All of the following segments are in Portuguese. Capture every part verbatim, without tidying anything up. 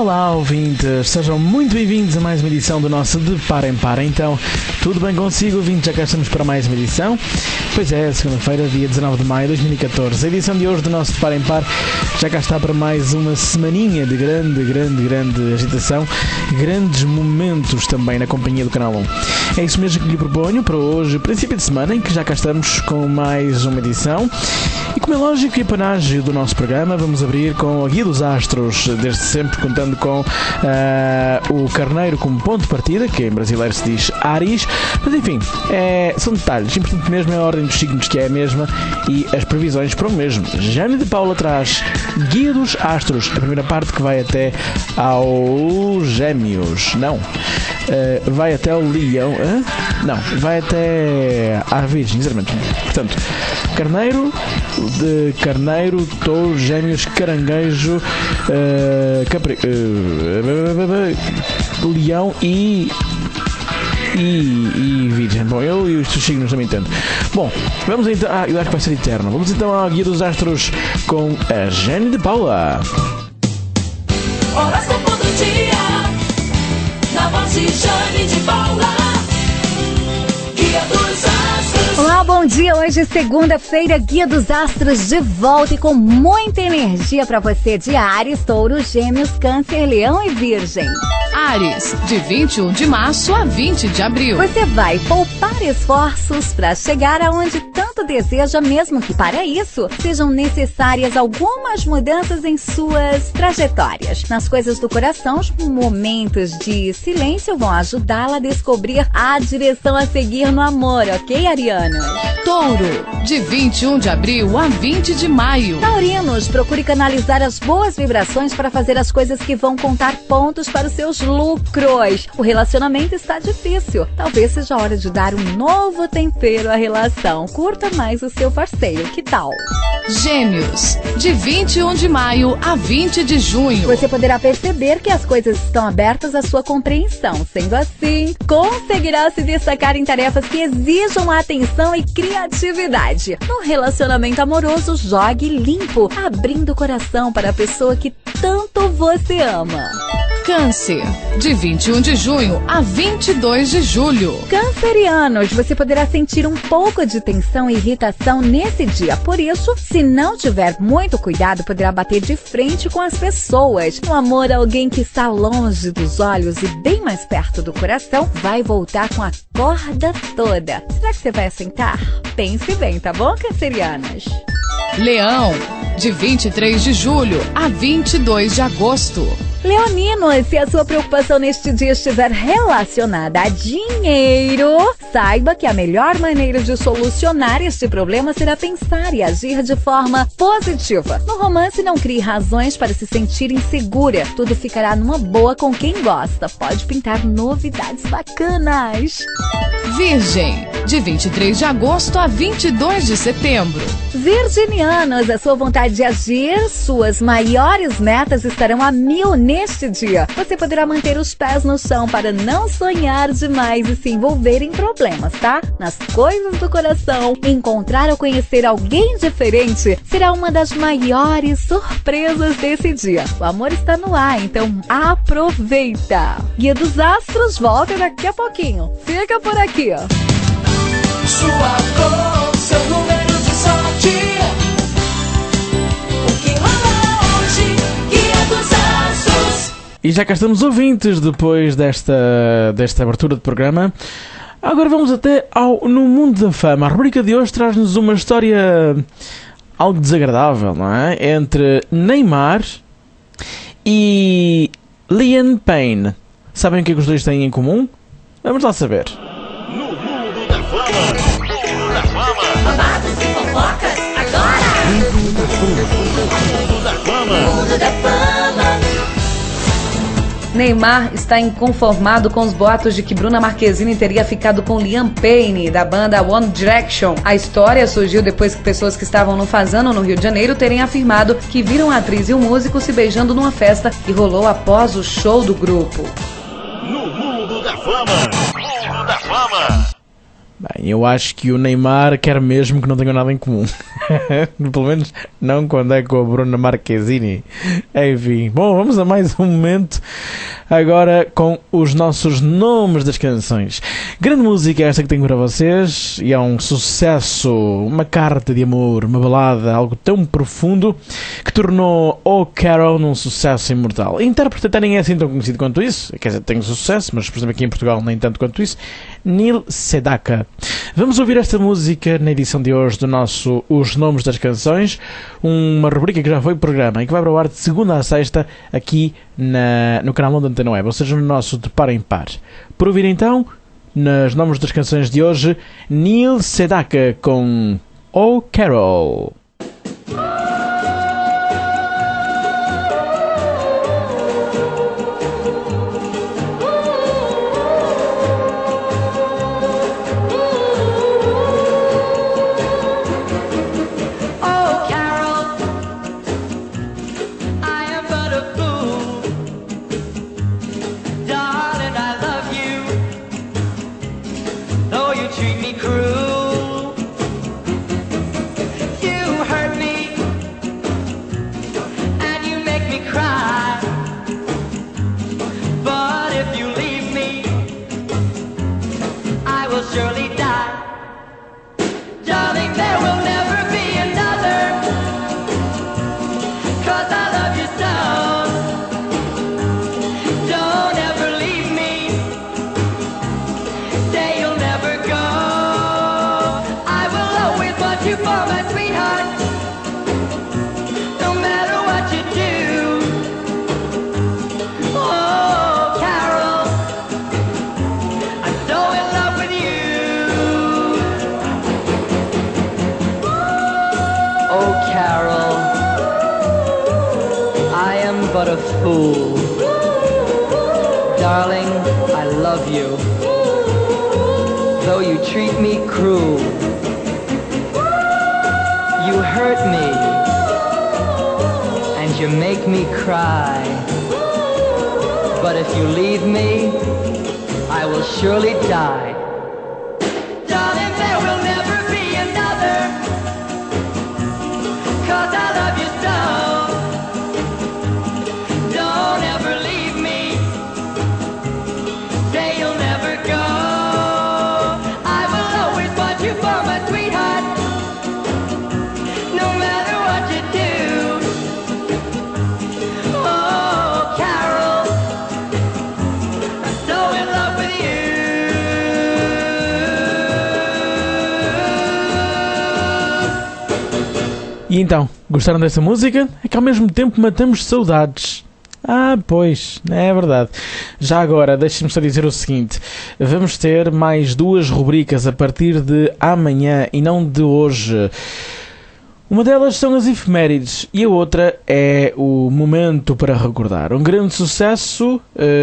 Olá, ouvintes, sejam muito bem-vindos a mais uma edição do nosso De Par em Par. Então, tudo bem consigo, ouvintes? Já cá estamos para mais uma edição. Pois é, segunda-feira, dia dezanove de maio de dois mil e catorze. A edição de hoje do nosso De Par em Par já cá está para mais uma semaninha de grande, grande, grande agitação, grandes momentos também na companhia do Canal um. É isso mesmo que lhe proponho para hoje, princípio de semana, em que já cá estamos com mais uma edição. E como é lógico e panágio do nosso programa, vamos abrir com a Guia dos Astros, desde sempre contando com uh, o Carneiro como ponto de partida, que em brasileiro se diz Áries, mas enfim, é, são detalhes, importante mesmo é a ordem dos signos, que é a mesma, e as previsões para o mesmo. Jane de Paula traz Guia dos Astros, a primeira parte que vai até ao Gêmeos, não, uh, vai até ao Leão, uh? não, vai até à Virgem, exatamente. Portanto, Carneiro, de Carneiro, Touro, Gêmeos, Caranguejo, uh, Capri, uh, Leão e, e e Virgem. Bom, eu e os signos também entendo. Bom, vamos então. Ah, eu acho que vai ser eterno. Vamos então à Guia dos Astros com a Jane de Paula. Horóscopo do dia, na voz de Jane de Paula. Guia dos Astros. Olá, bom dia. Hoje é segunda-feira, Guia dos Astros de volta e com muita energia para você de Áries, Touro, Gêmeos, Câncer, Leão e Virgem. Áries, de vinte e um de março a vinte de abril. Você vai poupar esforços para chegar aonde tanto deseja, mesmo que para isso sejam necessárias algumas mudanças em suas trajetórias. Nas coisas do coração, os momentos de silêncio vão ajudá-la a descobrir a direção a seguir no amor, ok, Arianos? Touro, de vinte e um de abril a vinte de maio. Taurinos, procure canalizar as boas vibrações para fazer as coisas que vão contar pontos para os seus lucros. O relacionamento está difícil. Talvez seja a hora de dar um novo tempero à relação. Curta mais o seu parceiro, que tal? Gêmeos, de vinte e um de maio a vinte de junho. Você poderá perceber que as coisas estão abertas à sua compreensão. Sendo assim, conseguirá se destacar em tarefas que exijam atenção e criatividade. No relacionamento amoroso, jogue limpo, abrindo o coração para a pessoa que tanto você ama. Câncer, de vinte e um de junho a vinte e dois de julho. Cancerianos, você poderá sentir um pouco de tensão e irritação nesse dia. Por isso, se não tiver muito cuidado, poderá bater de frente com as pessoas. No amor, alguém que está longe dos olhos e bem mais perto do coração vai voltar com a corda toda. Será que você vai aceitar? Pense bem, tá bom, cancerianos? Leão, de vinte e três de julho a vinte e dois de agosto. Leonino, se a sua preocupação neste dia estiver relacionada a dinheiro, saiba que a melhor maneira de solucionar este problema será pensar e agir de forma positiva. No romance, não crie razões para se sentir insegura. Tudo ficará numa boa com quem gosta. Pode pintar novidades bacanas. Virgem, de vinte e três de agosto a vinte e dois de setembro. Virginianos, a sua vontade de agir, suas maiores metas estarão a mil neste dia. Você poderá manter os pés no chão para não sonhar demais e se envolver em problemas, tá? Nas coisas do coração, encontrar ou conhecer alguém diferente será uma das maiores surpresas desse dia. O amor está no ar, então aproveita! Guia dos Astros volta daqui a pouquinho. Fica por aqui, ó. Sua cor, seu número de sorte. O que rola hoje? Guia dos Astros. E já cá estamos, ouvintes, depois desta, desta abertura de programa. Agora vamos até ao No Mundo da Fama. A rubrica de hoje traz-nos uma história algo desagradável, não é? Entre Neymar e Liam Payne. Sabem o que é que os dois têm em comum? Vamos lá saber. No Mundo da Fama. Mundo da Fama. Babados e fofocas, agora. Mundo da Fama. Mundo da Fama. Neymar está inconformado com os boatos de que Bruna Marquezine teria ficado com Liam Payne, da banda One Direction. A história surgiu depois que pessoas que estavam no Fazano, no Rio de Janeiro, terem afirmado que viram a atriz e o músico se beijando numa festa que rolou após o show do grupo. No Mundo da Fama. Mundo da Fama. Bem, eu acho que o Neymar quer mesmo que não tenham nada em comum. Pelo menos não quando é com a Bruna Marquezine. Enfim, bom, vamos a mais um momento. Agora com os nossos nomes das canções. Grande música esta que tenho para vocês. E é um sucesso, uma carta de amor, uma balada, algo tão profundo que tornou Oh Carol num sucesso imortal. A intérprete até nem é assim tão conhecido quanto isso. Quer dizer, tem sucesso, mas por exemplo aqui em Portugal nem tanto quanto isso. Neil Sedaka. Vamos ouvir esta música na edição de hoje do nosso Os Nomes das Canções, uma rubrica que já foi programa e que vai para o ar de segunda a sexta aqui na, no canal da Antena Web, ou seja, no nosso De Par em Par. Por ouvir então, nos Nomes das Canções de hoje, Neil Sedaka com Oh Carol. But a fool. Darling, I love you, though you treat me cruel. You hurt me, and you make me cry. But if you leave me, I will surely die. Darling, there will never be another, 'cause I love you so. E então, gostaram dessa música? É que ao mesmo tempo matamos saudades. Ah, pois, é verdade. Já agora, deixem-me só dizer o seguinte. Vamos ter mais duas rubricas a partir de amanhã e não de hoje. Uma delas são as efemérides e a outra é o momento para recordar. Um grande sucesso,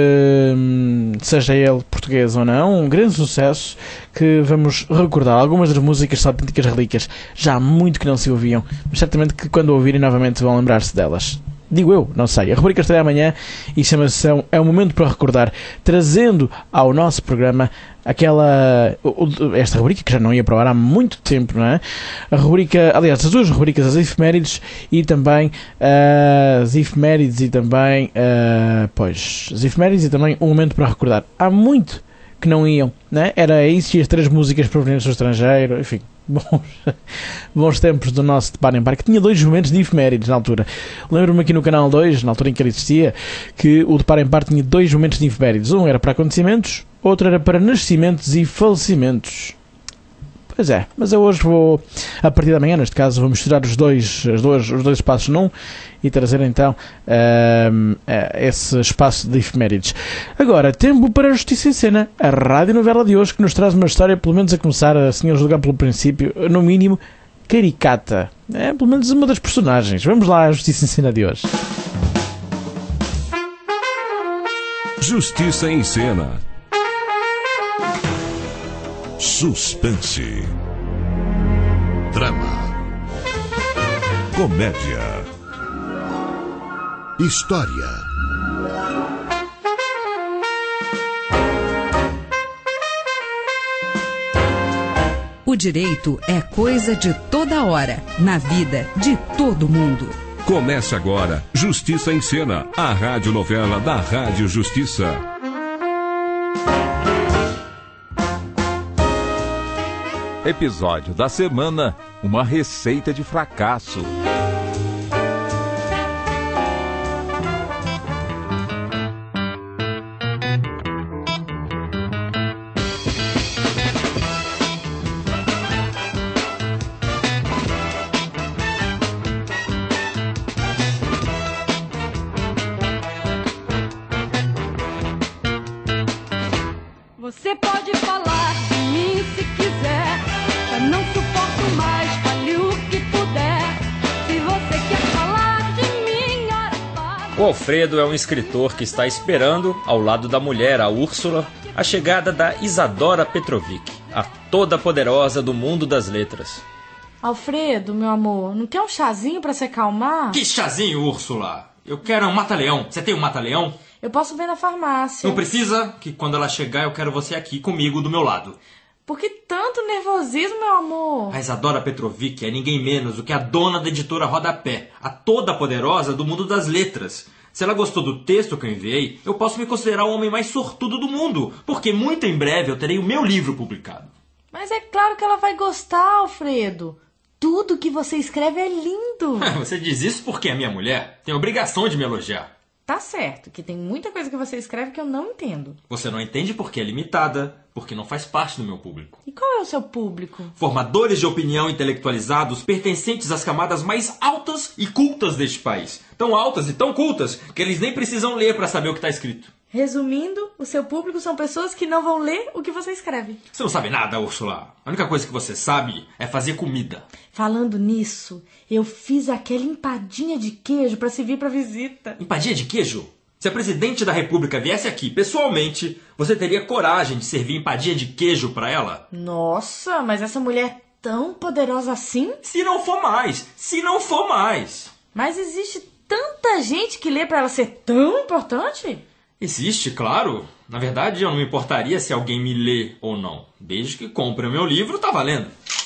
hum, seja ele português ou não, um grande sucesso que vamos recordar. Algumas das músicas são autênticas relíquias, já há muito que não se ouviam, mas certamente que quando ouvirem novamente vão lembrar-se delas. Digo eu, não sei. A rubrica estará amanhã e chama-se É um Momento para Recordar, trazendo ao nosso programa aquela... esta rubrica que já não ia para o ar há muito tempo, não é? A rubrica, aliás, as duas rubricas, as efemérides e também uh, as efemérides e também... Uh, pois, as efemérides e também Um Momento para Recordar. Há muito que não iam, não é? Era isso e as três músicas provenientes do estrangeiro, enfim... Bons, bons tempos do nosso De Par em Par, que tinha dois momentos de efemérides na altura. Lembro-me aqui no Canal dois, na altura em que ele existia, que o De Par em Par tinha dois momentos de efemérides. Um era para acontecimentos, outro era para nascimentos e falecimentos. Pois é, mas eu hoje vou, a partir da manhã, neste caso, vou misturar os dois, os dois, os dois espaços num e trazer então um, esse espaço de efemérides. Agora, tempo para a Justiça em Cena, a radionovela de hoje que nos traz uma história, pelo menos a começar, assim, a julgar pelo princípio, no mínimo, caricata. É, pelo menos uma das personagens. Vamos lá à Justiça em Cena de hoje. Justiça em Cena. Suspense. Drama. Comédia. História. O direito é coisa de toda hora, na vida de todo mundo. Começa agora Justiça em Cena, a radionovela da Rádio Justiça. Episódio da semana, uma receita de fracasso. Você pode falar de mim se quiser, eu não suporto mais, fale o que puder. Se você quer falar de mim, ora fale. O Alfredo é um escritor que está esperando, ao lado da mulher, a Úrsula, a chegada da Isadora Petrovic, a toda poderosa do mundo das letras. Alfredo, meu amor, não quer um chazinho pra se acalmar? Que chazinho, Úrsula? Eu quero um mata-leão. Você tem um mata-leão? Eu posso ver na farmácia. Não precisa, que quando ela chegar eu quero você aqui comigo do meu lado. Por que tanto nervosismo, meu amor? A Isadora Petrovic é ninguém menos do que a dona da editora Rodapé, a toda poderosa do mundo das letras. Se ela gostou do texto que eu enviei, eu posso me considerar o homem mais sortudo do mundo, porque muito em breve eu terei o meu livro publicado. Mas é claro que ela vai gostar, Alfredo. Tudo que você escreve é lindo. Você diz isso porque é minha mulher. Tem obrigação de me elogiar. Tá certo, que tem muita coisa que você escreve que eu não entendo. Você não entende porque é limitada, porque não faz parte do meu público. E qual é o seu público? Formadores de opinião intelectualizados pertencentes às camadas mais altas e cultas deste país. Tão altas e tão cultas que eles nem precisam ler para saber o que está escrito. Resumindo, o seu público são pessoas que não vão ler o que você escreve. Você não sabe nada, Úrsula. A única coisa que você sabe é fazer comida. Falando nisso, eu fiz aquela empadinha de queijo para servir para visita. Empadinha de queijo? Se a presidente da República viesse aqui pessoalmente, você teria coragem de servir empadinha de queijo para ela? Nossa, mas essa mulher é tão poderosa assim? Se não for mais, se não for mais. Mas existe tanta gente que lê para ela ser tão importante? Existe, claro. Na verdade, eu não me importaria se alguém me lê ou não. Desde que compre o meu livro, tá valendo.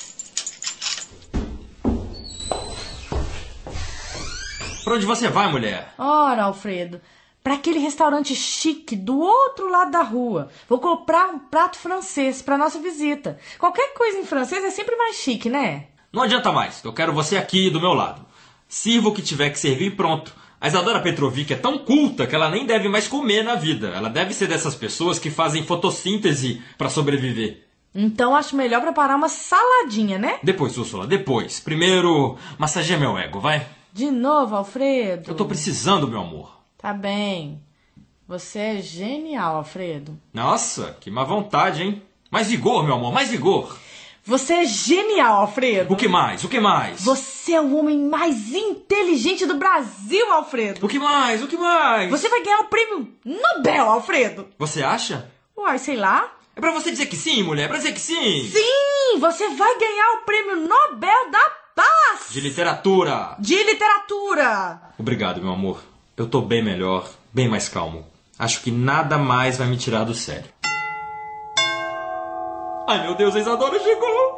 Pra onde você vai, mulher? Ora, Alfredo, pra aquele restaurante chique do outro lado da rua. Vou comprar um prato francês pra nossa visita. Qualquer coisa em francês é sempre mais chique, né? Não adianta mais. Eu quero você aqui do meu lado. Sirva o que tiver que servir e pronto. A Isadora Petrovic é tão culta que ela nem deve mais comer na vida. Ela deve ser dessas pessoas que fazem fotossíntese para sobreviver. Então acho melhor preparar uma saladinha, né? Depois, Úrsula, depois. Primeiro, massageia meu ego, vai? De novo, Alfredo? Eu tô precisando, meu amor. Tá bem. Você é genial, Alfredo. Nossa, que má vontade, hein? Mais vigor, meu amor, mais vigor. Você é genial, Alfredo. O que mais? O que mais? Você é o homem mais inteligente do Brasil, Alfredo. O que mais? O que mais? Você vai ganhar o prêmio Nobel, Alfredo. Você acha? Uai, sei lá. É pra você dizer que sim, mulher, é pra dizer que sim. Sim, você vai ganhar o prêmio Nobel da Paz. De literatura. De literatura. Obrigado, meu amor. Eu tô bem melhor, bem mais calmo. Acho que nada mais vai me tirar do sério. Ai, meu Deus, a Isadora chegou!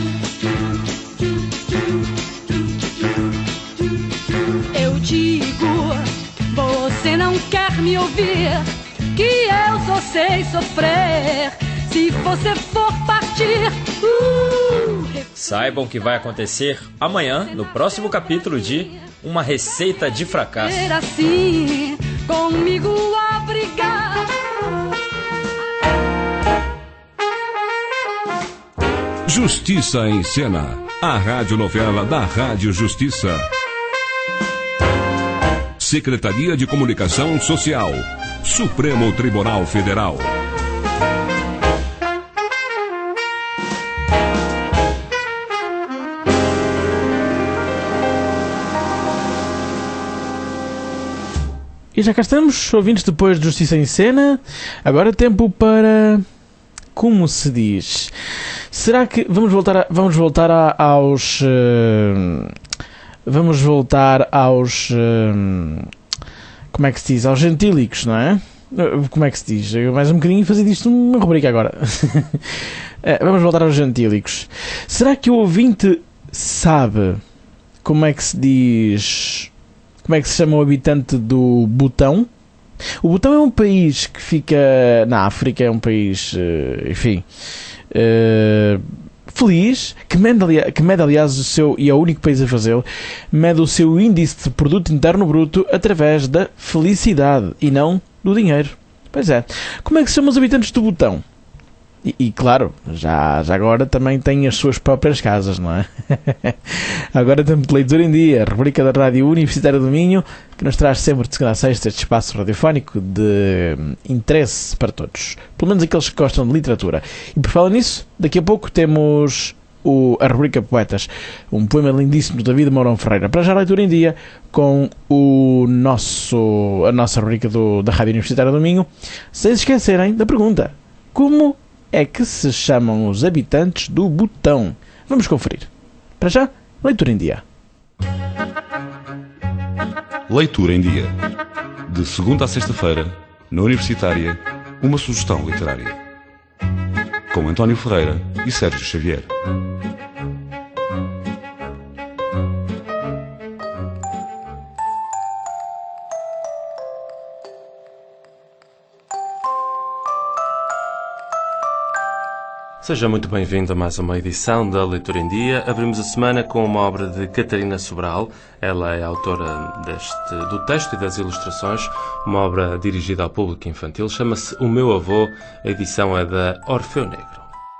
Eu digo, você não quer me ouvir, que eu só sei sofrer. Se você for partir, uh, Saibam que vai acontecer amanhã, no próximo capítulo de Uma Receita de Fracasso. ser assim, comigo a brigar. Justiça em Cena, a radionovela da Rádio Justiça. Secretaria de Comunicação Social, Supremo Tribunal Federal. E já cá estamos, ouvintes, depois de Justiça em Cena. Agora tempo para... Como se diz? Será que... Vamos voltar, a, vamos voltar a, aos... Uh, vamos voltar aos... Uh, como é que se diz? Aos gentílicos, não é? Como é que se diz? Mais um bocadinho e fazer disto uma rubrica agora. Vamos voltar aos gentílicos. Será que o ouvinte sabe como é que se diz... Como é que se chama o habitante do Butão? O Butão é um país que fica na África, é um país, enfim, uh, feliz, que mede, aliás, que mede, aliás, o seu, e é o único país a fazê-lo, mede o seu índice de produto interno bruto através da felicidade e não do dinheiro. Pois é. Como é que se chamam os habitantes do Butão? E, e claro, já, já agora também têm as suas próprias casas, não é? Agora temos de Leitura em Dia, a rubrica da Rádio Universitária do Minho, que nos traz sempre de segunda a sexta este espaço radiofónico de interesse para todos, pelo menos aqueles que gostam de literatura. E por falar nisso, daqui a pouco temos o, a rubrica Poetas, um poema lindíssimo do David Mourão Ferreira. Para já, Leitura em Dia, com o nosso, a nossa rubrica do, da Rádio Universitária do Minho, sem se esquecerem da pergunta: como é que se chamam os habitantes do Butão? Vamos conferir. Para já, Leitura em Dia. Leitura em Dia. De segunda a sexta-feira, na Universitária, uma sugestão literária. Com António Ferreira e Sérgio Xavier. Seja muito bem-vindo a mais uma edição da Leitura em Dia. Abrimos a semana com uma obra de Catarina Sobral. Ela é autora deste, do texto e das ilustrações, uma obra dirigida ao público infantil. Chama-se O Meu Avô. A edição é da Orfeu Negro.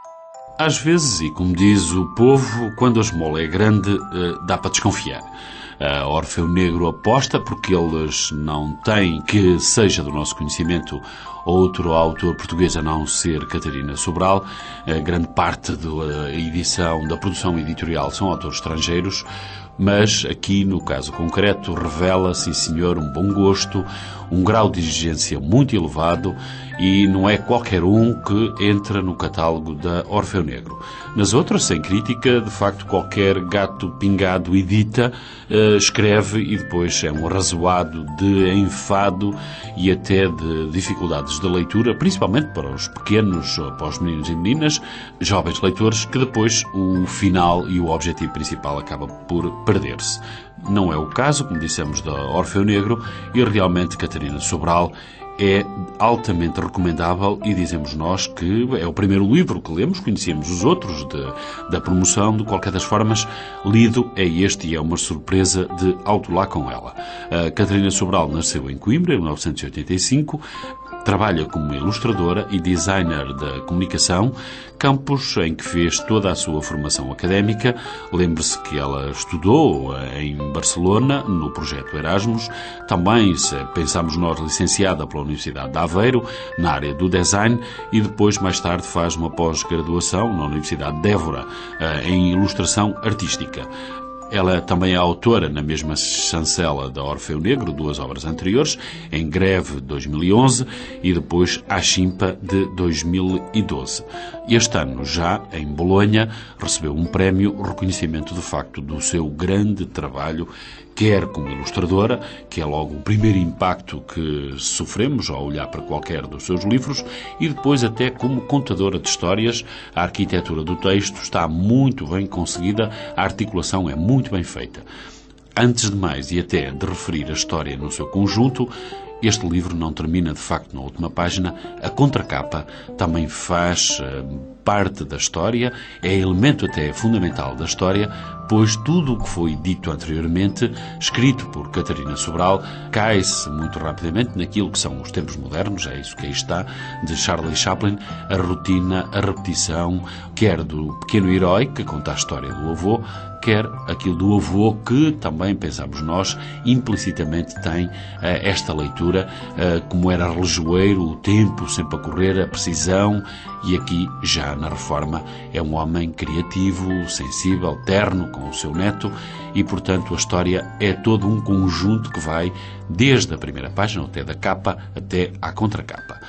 Às vezes, e como diz o povo, quando a esmola é grande, dá para desconfiar. A Orfeu Negro aposta, porque eles não têm, que seja do nosso conhecimento, outro autor português a não ser Catarina Sobral. A grande parte da edição, da produção editorial, são autores estrangeiros, mas aqui, no caso concreto, revela, sim senhor, um bom gosto, um grau de exigência muito elevado, e não é qualquer um que entra no catálogo da Orfeu Negro. Nas outras, sem crítica, de facto, qualquer gato pingado edita, uh, escreve e depois é um arrazoado de enfado e até de dificuldades de leitura, principalmente para os pequenos, para os meninos e meninas, jovens leitores, que depois o final e o objetivo principal acaba por perder-se. Não é o caso, como dissemos, da Orfeu Negro, e realmente Catarina Sobral é altamente recomendável, e dizemos nós que é o primeiro livro que lemos, conhecemos os outros de, da promoção, de qualquer das formas, lido é este, e é uma surpresa de alto lá com ela. A Catarina Sobral nasceu em Coimbra, em mil novecentos e oitenta e cinco, trabalha como ilustradora e designer da comunicação, campos em que fez toda a sua formação académica. Lembre-se que ela estudou em Barcelona, no projeto Erasmus, também, se pensamos nós, licenciada pela Universidade de Aveiro, na área do design, e depois, mais tarde, faz uma pós-graduação na Universidade de Évora, em ilustração artística. Ela também é autora, na mesma chancela da Orfeu Negro, duas obras anteriores, Em Greve, de dois mil e onze, e depois A Chimpa, de dois mil e doze. Este ano, já em Bolonha, recebeu um prémio, reconhecimento de facto do seu grande trabalho, quer como ilustradora, que é logo o primeiro impacto que sofremos ao olhar para qualquer dos seus livros, e depois até como contadora de histórias. A arquitetura do texto está muito bem conseguida, a articulação é muito bem feita. Antes de mais, e até de referir a história no seu conjunto, este livro não termina, de facto, na última página. A contracapa também faz uh, parte da história, é elemento até fundamental da história, pois tudo o que foi dito anteriormente, escrito por Catarina Sobral, cai-se muito rapidamente naquilo que são os tempos modernos, é isso que aí está, de Charlie Chaplin, a rotina, a repetição, quer do pequeno herói, que conta a história do avô, quer aquilo do avô que também, pensamos nós, implicitamente tem uh, esta leitura, uh, como era relojoeiro, o tempo sempre a correr, a precisão, e aqui, já na Reforma, é um homem criativo, sensível, terno com o seu neto, e, portanto, a história é todo um conjunto que vai desde a primeira página, até da capa, até à contracapa.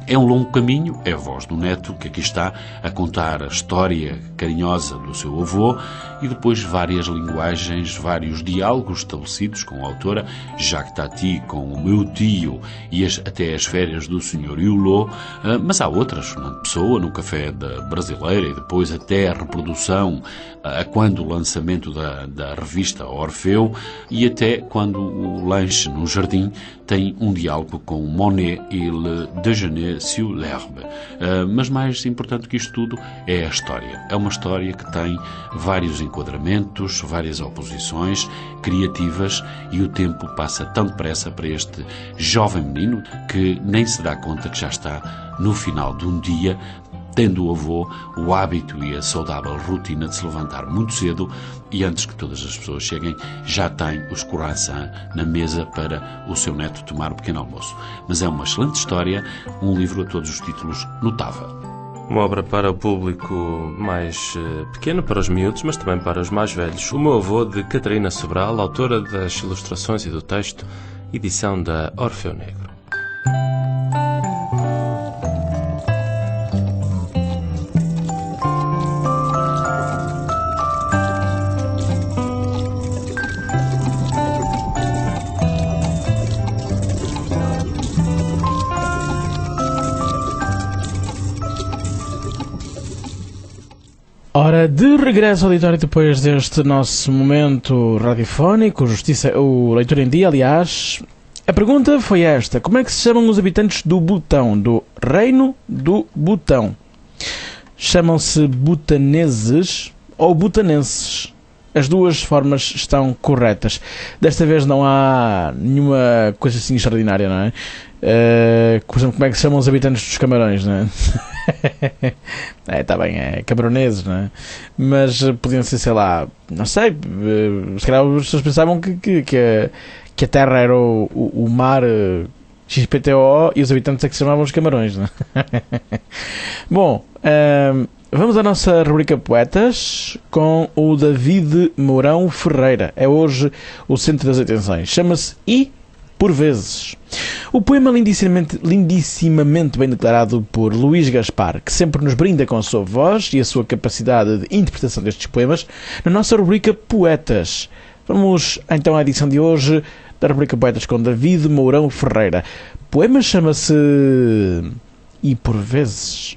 É um longo caminho, é a voz do neto que aqui está a contar a história carinhosa do seu avô e depois várias linguagens, vários diálogos estabelecidos com a autora, Jacques Tati com o meu tio e as, até as férias do senhor Hulot, mas há outras, Fernando Pessoa no Café da Brasileira e depois até a reprodução a quando o lançamento da, da revista Orfeu e até quando o lanche no jardim tem um diálogo com Monet e Le Déjeuner sur l'herbe. Uh, mas mais importante que isto tudo é a história. É uma história que tem vários enquadramentos, várias oposições criativas e o tempo passa tão depressa para este jovem menino que nem se dá conta que já está no final de um dia, tendo o avô o hábito e a saudável rotina de se levantar muito cedo e antes que todas as pessoas cheguem já tem os croissants na mesa para o seu neto tomar o pequeno almoço. Mas é uma excelente história, um livro a todos os títulos notável. Uma obra para o público mais uh, pequeno, para os miúdos, mas também para os mais velhos. O Meu Avô, de Catarina Sobral, autora das ilustrações e do texto, edição da Orfeu Negro. Ora, de regresso ao auditório depois deste nosso momento radiofónico, Justiça, o Leitura em Dia, aliás, a pergunta foi esta: como é que se chamam os habitantes do Butão, do Reino do Butão? Chamam-se butaneses ou butanenses? As duas formas estão corretas. Desta vez não há nenhuma coisa assim extraordinária, não é? Uh, por exemplo, como é que se chamam os habitantes dos Camarões, não é? É, está bem, é camaroneses, não é? Mas uh, podiam ser, sei lá, não sei, uh, se calhar as pessoas pensavam que, que, que, a, que a Terra era o, o, o mar uh, X P T O O e os habitantes é que se chamavam os Camarões, não é? Bom, uh, vamos à nossa rubrica Poetas com o David Mourão Ferreira. É hoje o centro das atenções. Chama-se I Por Vezes. O poema lindissimamente, lindissimamente bem declarado por Luís Gaspar, que sempre nos brinda com a sua voz e a sua capacidade de interpretação destes poemas, na nossa rubrica Poetas. Vamos então à edição de hoje da rubrica Poetas com David Mourão Ferreira. O poema chama-se E Por Vezes.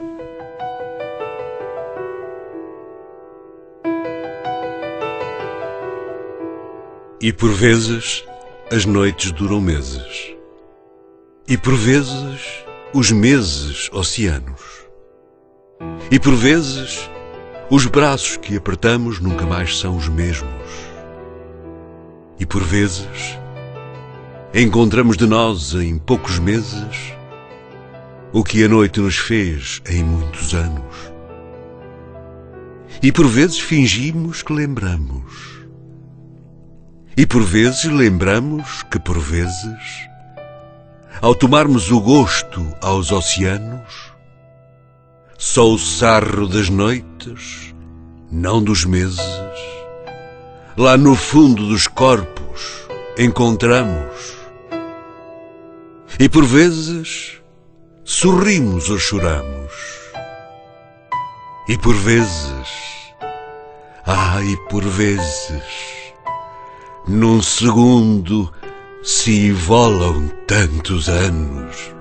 E por vezes as noites duram meses, e por vezes os meses oceanos, e por vezes os braços que apertamos nunca mais são os mesmos, e por vezes encontramos de nós em poucos meses o que a noite nos fez em muitos anos, e por vezes fingimos que lembramos. E por vezes lembramos que, por vezes, ao tomarmos o gosto aos oceanos, só o sarro das noites, não dos meses, lá no fundo dos corpos encontramos. E por vezes sorrimos ou choramos. E por vezes, ah, e por vezes, num segundo se volam tantos anos.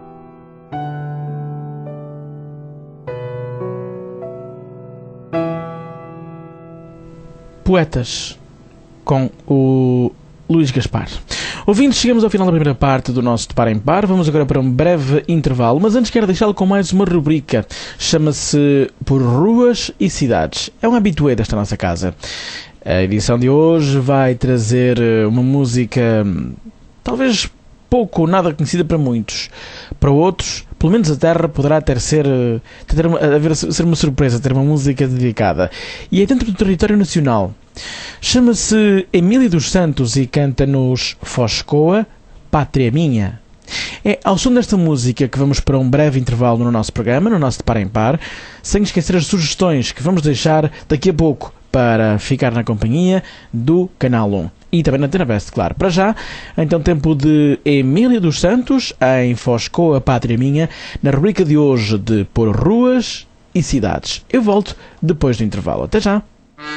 Poetas com o Luís Gaspar. Ouvintes, chegamos ao final da primeira parte do nosso De Par em Par. Vamos agora para um breve intervalo, mas antes quero deixá-lo com mais uma rubrica. Chama-se Por Ruas e Cidades. É um habitué desta nossa casa. A edição de hoje vai trazer uma música talvez pouco ou nada conhecida para muitos. Para outros, pelo menos a Terra poderá ter ser, ter uma, haver, ser uma surpresa, ter uma música dedicada. E é dentro do território nacional. Chama-se Emília dos Santos e canta-nos Foscoa, Pátria Minha. É ao som desta música que vamos para um breve intervalo no nosso programa, no nosso De Par em Par, sem esquecer as sugestões que vamos deixar daqui a pouco para ficar na companhia do Canal um. E também na Antena Best, claro. Para já, então, tempo de Emília dos Santos, em Foscoa, Pátria Minha, na rubrica de hoje de Por Ruas e Cidades. Eu volto depois do intervalo. Até já!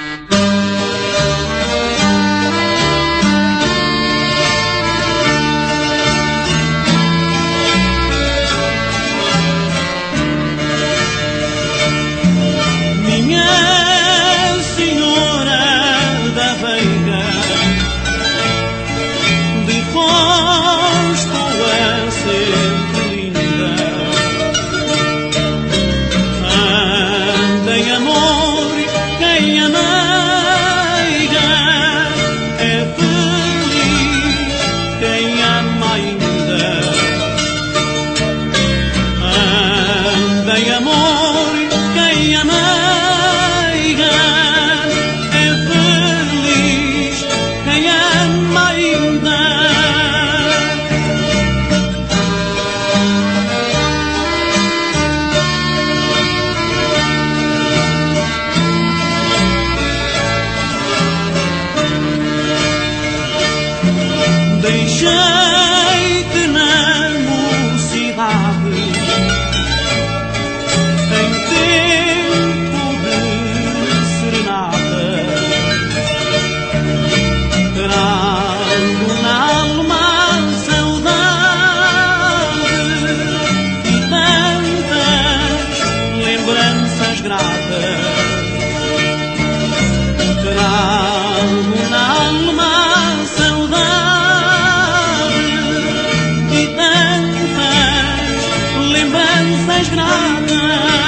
Deixei-te na mocidade, em tempo de serenata, trago na alma saudade e tantas lembranças gratas. Trago na alma saudade lembranças gratas.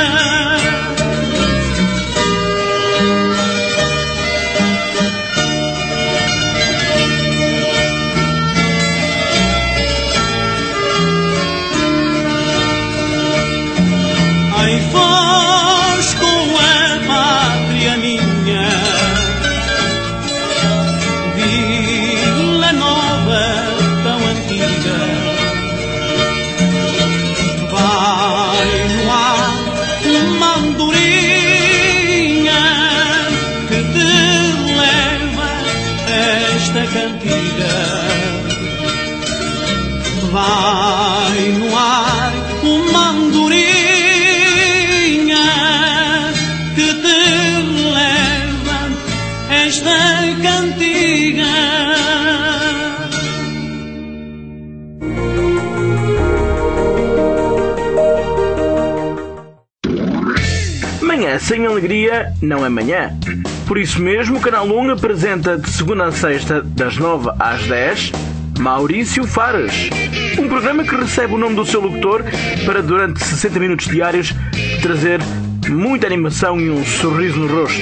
Ai, Foscoa, pátria minha, Vila Nova tão antiga, vai no ar uma andorinha que te leva esta cantiga. Vai no ar uma andorinha que te leva esta cantiga. Manhã sem alegria não é manhã. Por isso mesmo, o Canal um apresenta de segunda a sexta, das nove às dez, Maurício Fares. Um programa que recebe o nome do seu locutor para, durante sessenta minutos diários, trazer muita animação e um sorriso no rosto.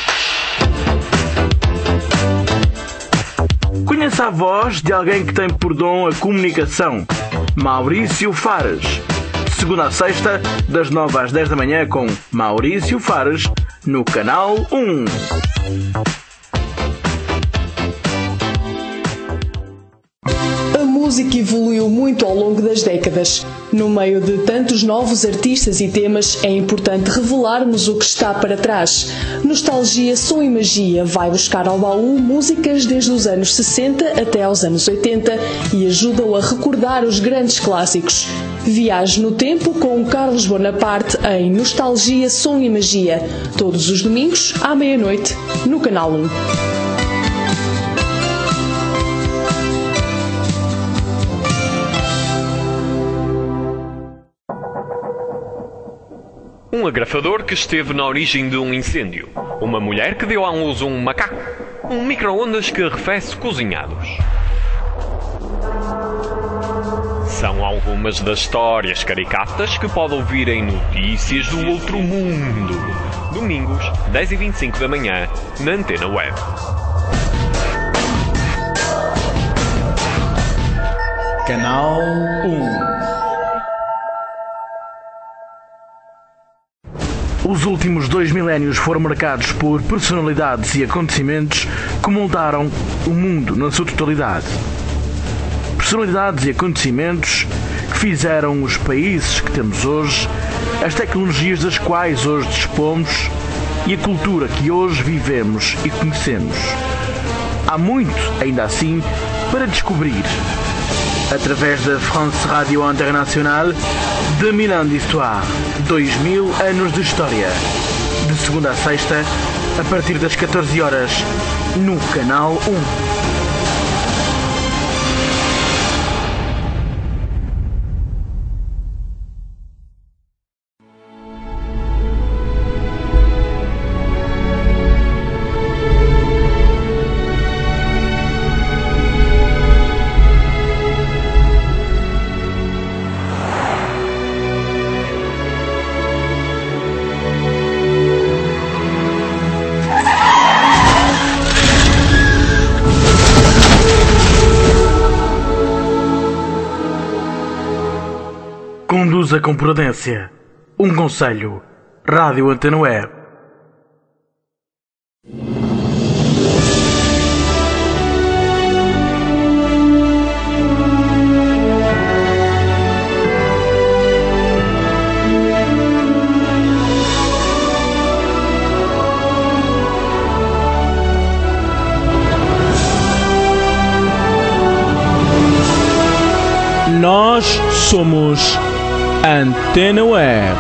Conheça a voz de alguém que tem por dom a comunicação. Maurício Fares. Segunda a sexta, das nove às dez da manhã, com Maurício Fares, no Canal um. A música evoluiu muito ao longo das décadas. No meio de tantos novos artistas e temas, é importante revelarmos o que está para trás. Nostalgia, Som e Magia vai buscar ao baú músicas desde os anos sessenta até aos anos oitenta e ajuda-o a recordar os grandes clássicos. Viaje no tempo com o Carlos Bonaparte em Nostalgia, Som e Magia, todos os domingos à meia-noite, no Canal um. Um agrafador que esteve na origem de um incêndio. Uma mulher que deu à luz um macaco. Um micro-ondas que arrefece cozinhados. São algumas das histórias caricatas que pode ouvir em Notícias do Outro Mundo. Domingos, dez e vinte e cinco da manhã, na Antena Web. Canal um. Os últimos dois milénios foram marcados por personalidades e acontecimentos que moldaram o mundo na sua totalidade. Personalidades e acontecimentos que fizeram os países que temos hoje, as tecnologias das quais hoje dispomos e a cultura que hoje vivemos e conhecemos. Há muito, ainda assim, para descobrir. Através da France Radio Internationale, de mille ans d'histoire, dois mil anos de história. De segunda a sexta, a partir das catorze horas, no Canal um. Conduza com prudência. Um conselho. Rádio Antena Web. Nós somos Antena Web.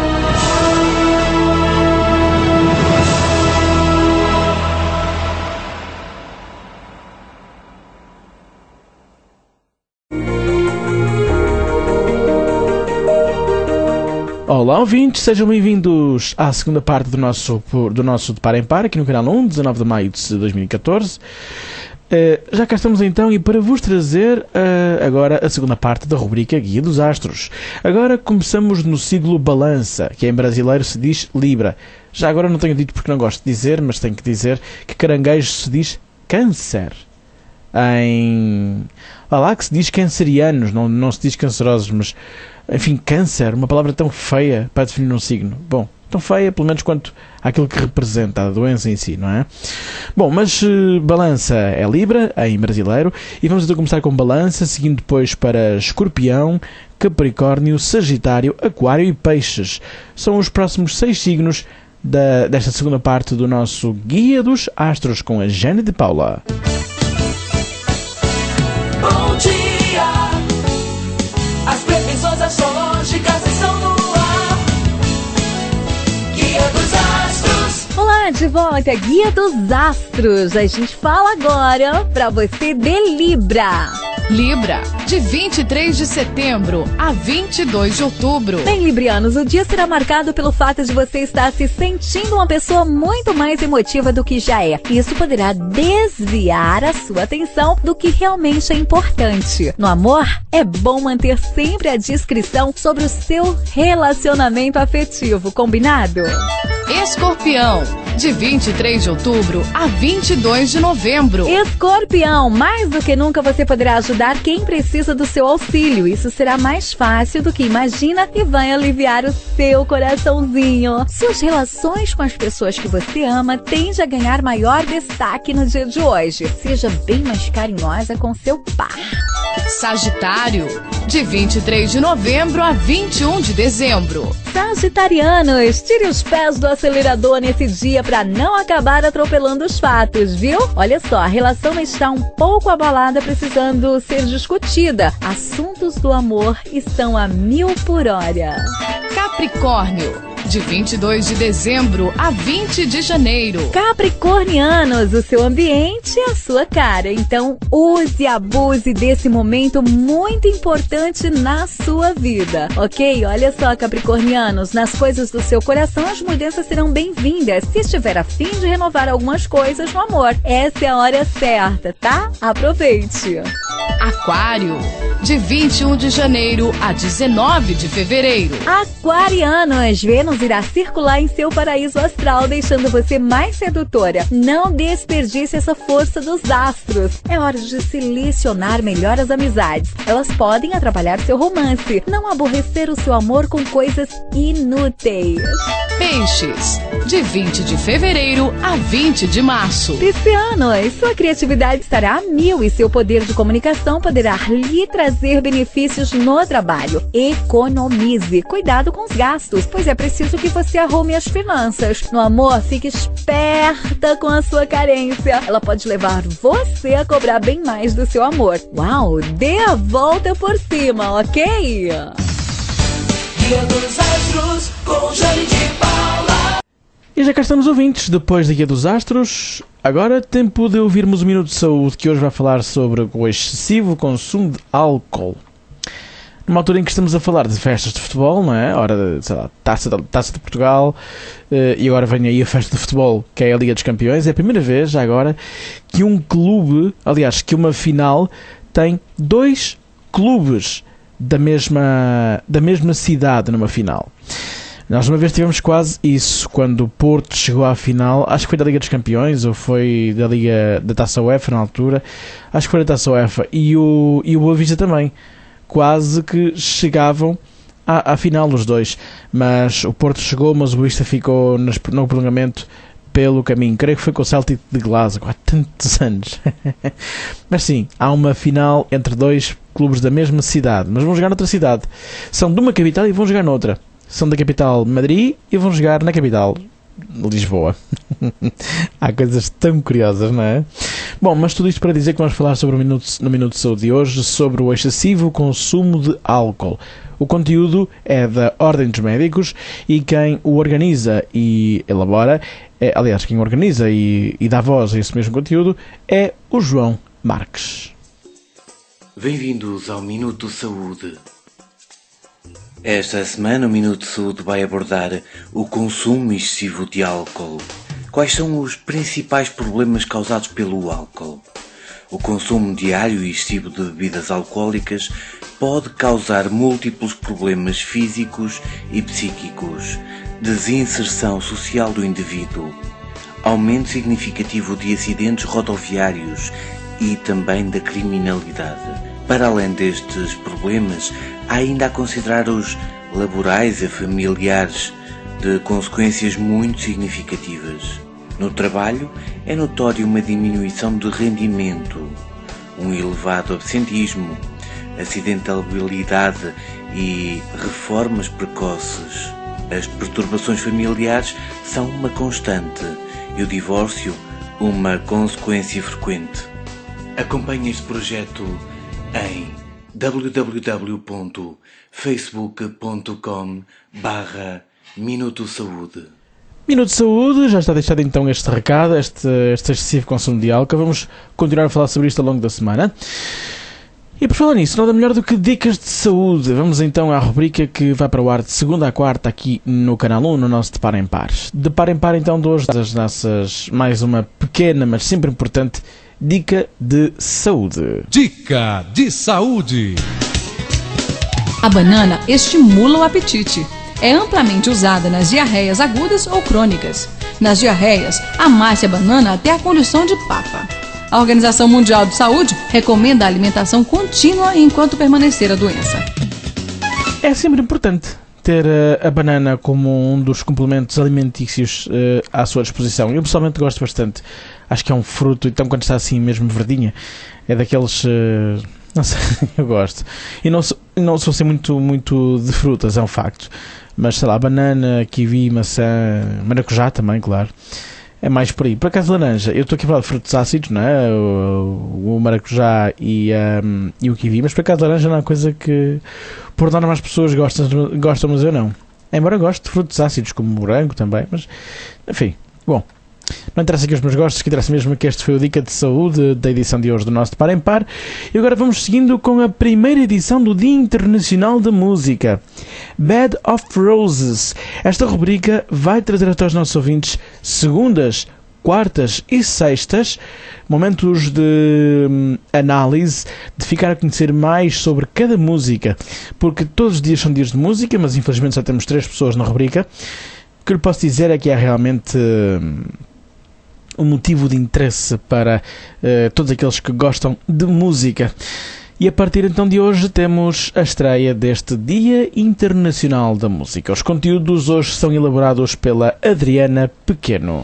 Olá, ouvintes, sejam bem-vindos à segunda parte do nosso, do nosso De Par em Par, aqui no Canal um, dezanove de maio de dois mil e catorze. Uh, já cá estamos então, e para vos trazer uh, agora a segunda parte da rubrica Guia dos Astros. Agora começamos no siglo Balança, que em brasileiro se diz Libra. Já agora não tenho dito porque não gosto de dizer, mas tenho que dizer que caranguejo se diz Câncer. Em... Olha lá que se diz cancerianos, não, não se diz cancerosos, mas enfim, Câncer, uma palavra tão feia para definir um signo. Bom, tão feia, pelo menos quanto àquilo que representa a doença em si, não é? Bom, mas uh, Balança é Libra, em brasileiro, e vamos então começar com Balança, seguindo depois para Escorpião, Capricórnio, Sagitário, Aquário e Peixes. São os próximos seis signos da, desta segunda parte do nosso Guia dos Astros, com a Jane de Paula. Bom dia, as previsões astrológicas estão no ar. Guia dos Astros. Olá, de volta, Guia dos Astros. A gente fala agora pra você de Libra. Libra, de vinte e três de setembro a vinte e dois de outubro. Bem, librianos, o dia será marcado pelo fato de você estar se sentindo uma pessoa muito mais emotiva do que já é. Isso poderá desviar a sua atenção do que realmente é importante. No amor, é bom manter sempre a discrição sobre o seu relacionamento afetivo, combinado? Escorpião, de vinte e três de outubro a vinte e dois de novembro. Escorpião, mais do que nunca você poderá ajudar quem precisa do seu auxílio. Isso será mais fácil do que imagina e vai aliviar o seu coraçãozinho. Suas relações com as pessoas que você ama tendem a ganhar maior destaque no dia de hoje. Seja bem mais carinhosa com seu par. Sagitário, de vinte e três de novembro a vinte e um de dezembro. Sagitarianos, tire os pés do acelerador nesse dia para não acabar atropelando os fatos, viu? Olha só, a relação está um pouco abalada, precisando ser discutida. Assuntos do amor estão a mil por hora. Capricórnio, de vinte e dois de dezembro a vinte de janeiro. Capricornianos, o seu ambiente é a sua cara, então use e abuse desse momento muito importante na sua vida, ok? Olha só, Capricornianos, nas coisas do seu coração as mudanças serão bem-vindas. Se estiver a fim de renovar algumas coisas no amor, essa é a hora certa, tá? Aproveite! Aquário, de vinte e um de janeiro a dezenove de fevereiro. Aquarianos, Vênus irá circular em seu paraíso astral, deixando você mais sedutora. Não desperdice essa força dos astros. É hora de selecionar melhor as amizades. Elas podem atrapalhar seu romance. Não aborrecer o seu amor com coisas inúteis. Peixes, de vinte de fevereiro a vinte de março. Piscianos, sua criatividade estará a mil e seu poder de comunicação poderá lhe trazer trazer benefícios no trabalho. Economize. Cuidado com os gastos, pois é preciso que você arrume as finanças. No amor, fique esperta com a sua carência. Ela pode levar você a cobrar bem mais do seu amor. Uau, dê a volta por cima, ok? Guia dos Astros com Jane de Paula. E já cá estamos, ouvintes, depois da Guia dos Astros. Agora tempo de ouvirmos o Minuto de Saúde, que hoje vai falar sobre o excessivo consumo de álcool. Numa altura em que estamos a falar de festas de futebol, não é? Ora, sei lá, Taça de, Taça de Portugal, e agora vem aí a festa de futebol, que é a Liga dos Campeões. É a primeira vez, já agora, que um clube, aliás, que uma final tem dois clubes da mesma, da mesma cidade numa final. Nós uma vez tivemos quase isso, quando o Porto chegou à final, acho que foi da Liga dos Campeões, ou foi da Liga da Taça UEFA na altura, acho que foi da Taça UEFA, e o, e o Boa Vista também, quase que chegavam à, à final os dois, mas o Porto chegou, mas o Boa Vista ficou nas, no prolongamento pelo caminho, creio que foi com o Celtic de Glasgow, há tantos anos. Mas sim, há uma final entre dois clubes da mesma cidade, mas vão jogar noutra cidade, são de uma capital e vão jogar noutra. São da capital Madrid e vão jogar na capital Lisboa. Há coisas tão curiosas, não é? Bom, mas tudo isto para dizer que vamos falar sobre o Minuto, no Minuto de Saúde de hoje sobre o excessivo consumo de álcool. O conteúdo é da Ordem dos Médicos e quem o organiza e elabora, é, aliás, quem organiza e, e dá voz a esse mesmo conteúdo é o João Marques. Bem-vindos ao Minuto de Saúde. Esta semana o Minuto de Saúde vai abordar o consumo excessivo de álcool. Quais são os principais problemas causados pelo álcool? O consumo diário e excessivo de bebidas alcoólicas pode causar múltiplos problemas físicos e psíquicos, desinserção social do indivíduo, aumento significativo de acidentes rodoviários e também da criminalidade. Para além destes problemas, há ainda a considerar os laborais e familiares, de consequências muito significativas. No trabalho, é notório uma diminuição de rendimento, um elevado absentismo, acidentabilidade e reformas precoces. As perturbações familiares são uma constante e o divórcio uma consequência frequente. Acompanhe este projeto em w w w ponto facebook ponto com barra Minuto Saúde. Minuto de Saúde, já está deixado então este recado, este, este excessivo consumo de álcool. Vamos continuar a falar sobre isto ao longo da semana. E por falar nisso, nada melhor do que dicas de saúde. Vamos então à rubrica que vai para o ar de segunda a quarta aqui no Canal um, no nosso De Par em Par. De Par em Par então de hoje, as nossas, mais uma pequena, mas sempre importante, dica de saúde. Dica de saúde. A banana estimula o apetite. É amplamente usada nas diarreias agudas ou crônicas. Nas diarreias, amasse a banana até a condição de papa. A Organização Mundial de Saúde recomenda a alimentação contínua enquanto permanecer a doença. É sempre importante ter uh, a banana como um dos complementos alimentícios uh, à sua disposição. Eu pessoalmente gosto bastante. Acho que é um fruto, então quando está assim mesmo verdinha, é daqueles... Uh, não sei, eu gosto. E não sou, não sou assim muito, muito de frutas, é um facto. Mas sei lá, banana, kiwi, maçã, maracujá também, claro. É mais por aí. Por acaso, laranja, eu estou aqui a falar de frutos ácidos, não é? O, o maracujá e, um, e o kiwi, mas por acaso, laranja não é uma coisa que, por norma, as pessoas gostam, gostam, mas eu não. Embora eu goste de frutos ácidos, como morango também, mas, enfim, bom. Não interessa aqui os meus gostos, que interessa mesmo que este foi o Dica de Saúde da edição de hoje do nosso De Par em Par. E agora vamos seguindo com a primeira edição do Dia Internacional da Música, Bed of Roses. Esta rubrica vai trazer até aos nossos ouvintes segundas, quartas e sextas momentos de hum, análise, de ficar a conhecer mais sobre cada música, porque todos os dias são dias de música, mas infelizmente só temos três pessoas na rubrica. O que eu lhe posso dizer é que é realmente... Hum, um motivo de interesse para uh, todos aqueles que gostam de música. E a partir então de hoje temos a estreia deste Dia Internacional da Música. Os conteúdos hoje são elaborados pela Adriana Pequeno.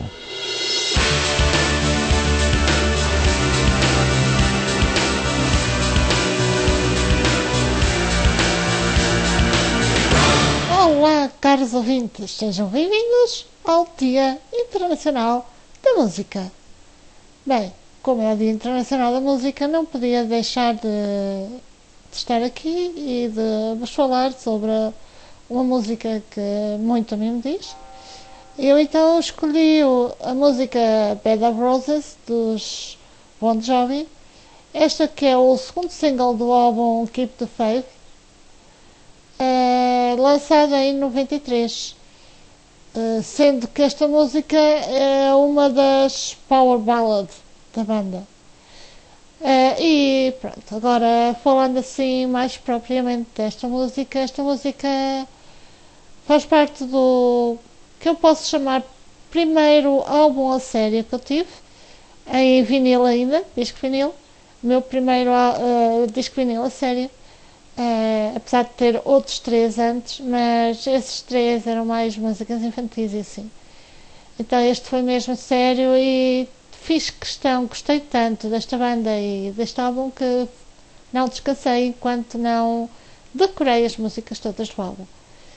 Olá, caros ouvintes, sejam bem-vindos ao Dia Internacional da Música. Bem, como é o Dia Internacional da Música, não podia deixar de, de estar aqui e de vos falar sobre uma música que muito a mim me diz. Eu então escolhi a música Bed of Roses, dos Bon Jovi, esta que é o segundo single do álbum Keep the Faith, é, lançada em noventa e três, é, sendo que esta música é uma das power ballads da banda. É, e pronto, agora falando assim mais propriamente desta música, esta música faz parte do que eu posso chamar primeiro álbum a sério que eu tive, em vinil ainda, disco vinil, meu primeiro uh, disco vinil a sério. Uh, apesar de ter outros três antes, mas esses três eram mais músicas infantis e assim. Então este foi mesmo a sério e fiz questão, gostei tanto desta banda e deste álbum que não descansei enquanto não decorei as músicas todas do álbum.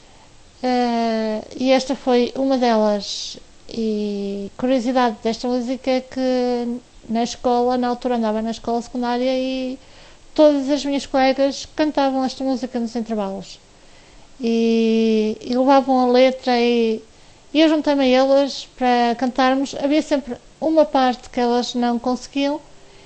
Uh, e esta foi uma delas. E curiosidade desta música é que na escola, na altura andava na escola secundária e todas as minhas colegas cantavam esta música nos intervalos e, e levavam a letra e, e eu juntei-me a elas para cantarmos. Havia sempre uma parte que elas não conseguiam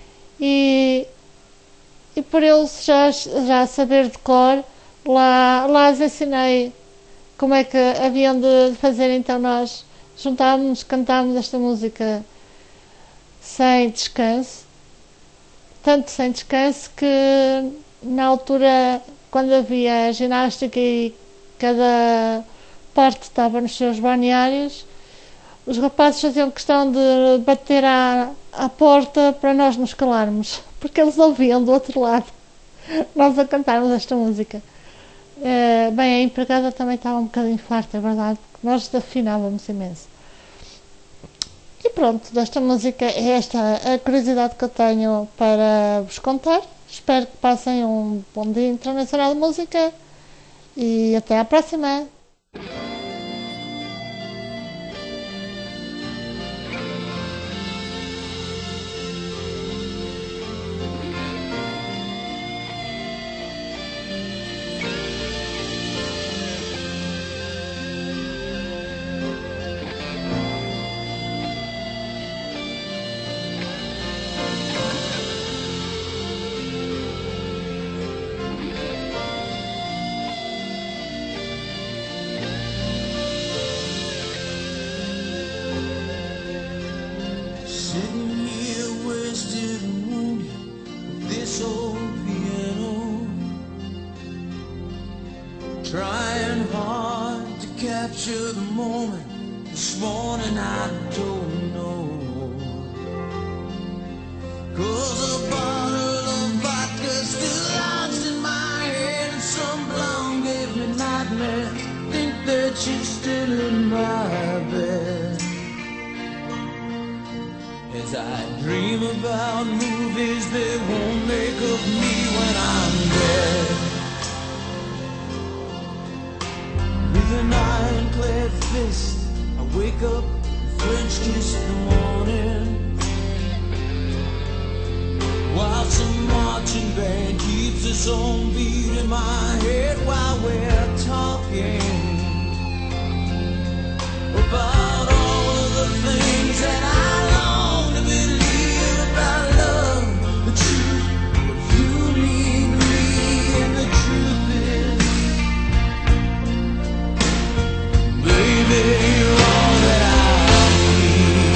e, e por eles já, já saber de cor, lá, lá as ensinei como é que haviam de fazer. Então nós juntávamos, cantávamos esta música sem descanso, tanto sem descanso que na altura, quando havia ginástica e cada parte estava nos seus balneários, os rapazes faziam questão de bater à, à porta para nós nos calarmos, porque eles ouviam do outro lado nós a cantarmos esta música. É, bem, a empregada também estava um bocadinho farta, é verdade, porque nós desafinávamos imenso. E pronto, desta música é esta a curiosidade que eu tenho para vos contar. Espero que passem um bom Dia Internacional de Música e até à próxima! Sitting here wasted and wounded with this old piano, trying hard to capture the moment. This morning I don't know, 'cause a bottle of vodka still lies in my head, and some blonde gave me nightmares. Think that she's still in my bed as I dream about movies that won't make of me when I'm dead. With an ironclad fist, I wake up and French kiss the morning, while some marching band keeps its own beat in my head while we're talking about all of the things that I long to believe about love, the truth, you need me, and the truth is, baby, you're all that I need.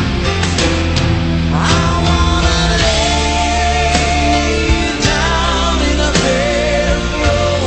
I wanna lay down in a bed of roses.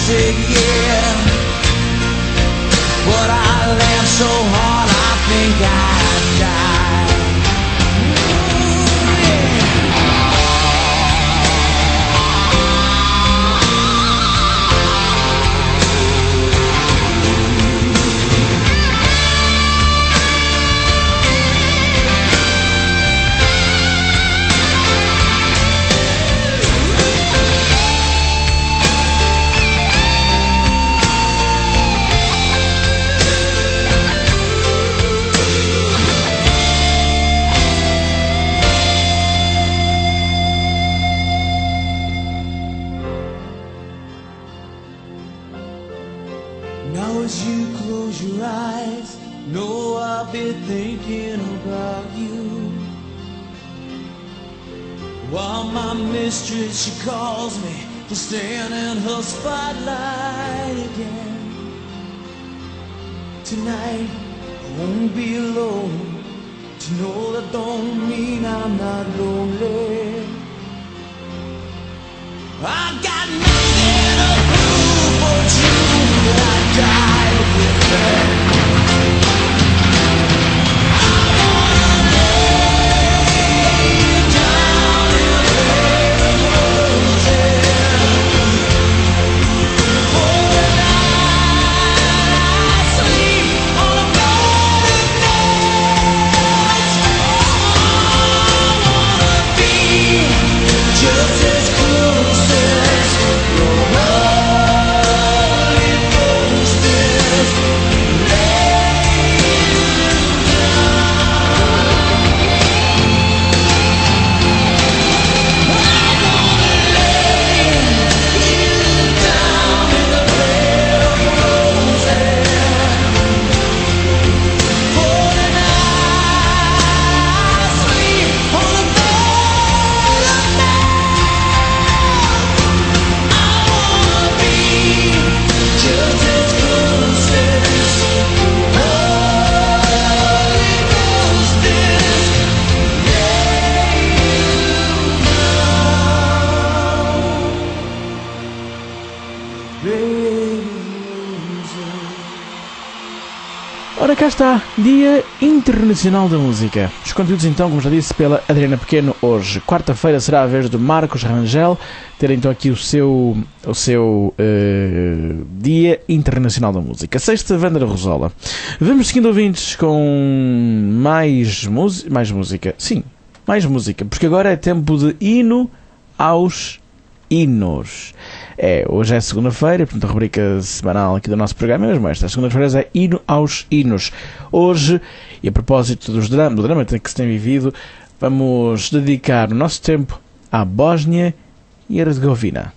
said yeah, but I laughed so hard I think I died. Ooh, yeah. Now as you close your eyes, know I'll be thinking about you. While my mistress, she calls me to stand in her spotlight again. Tonight I won't be alone. To know that don't mean I'm not lonely. I got nothing to prove but you. I died with her. Ora, cá está, Dia Internacional da Música. Os conteúdos então, como já disse, pela Adriana Pequeno hoje. Quarta-feira será a vez do Marcos Rangel ter então aqui o seu, o seu uh, Dia Internacional da Música. Sexta, Vandra Rosola. Vamos seguindo, ouvintes, com mais, mais música. Sim, mais música, porque agora é tempo de hino aos hinos. É, hoje é segunda-feira, portanto a rubrica semanal aqui do nosso programa é mesmo esta. Segunda-feira é hino aos hinos. Hoje, e a propósito dos drama, do drama que se tem vivido, vamos dedicar o nosso tempo à Bósnia e Herzegovina.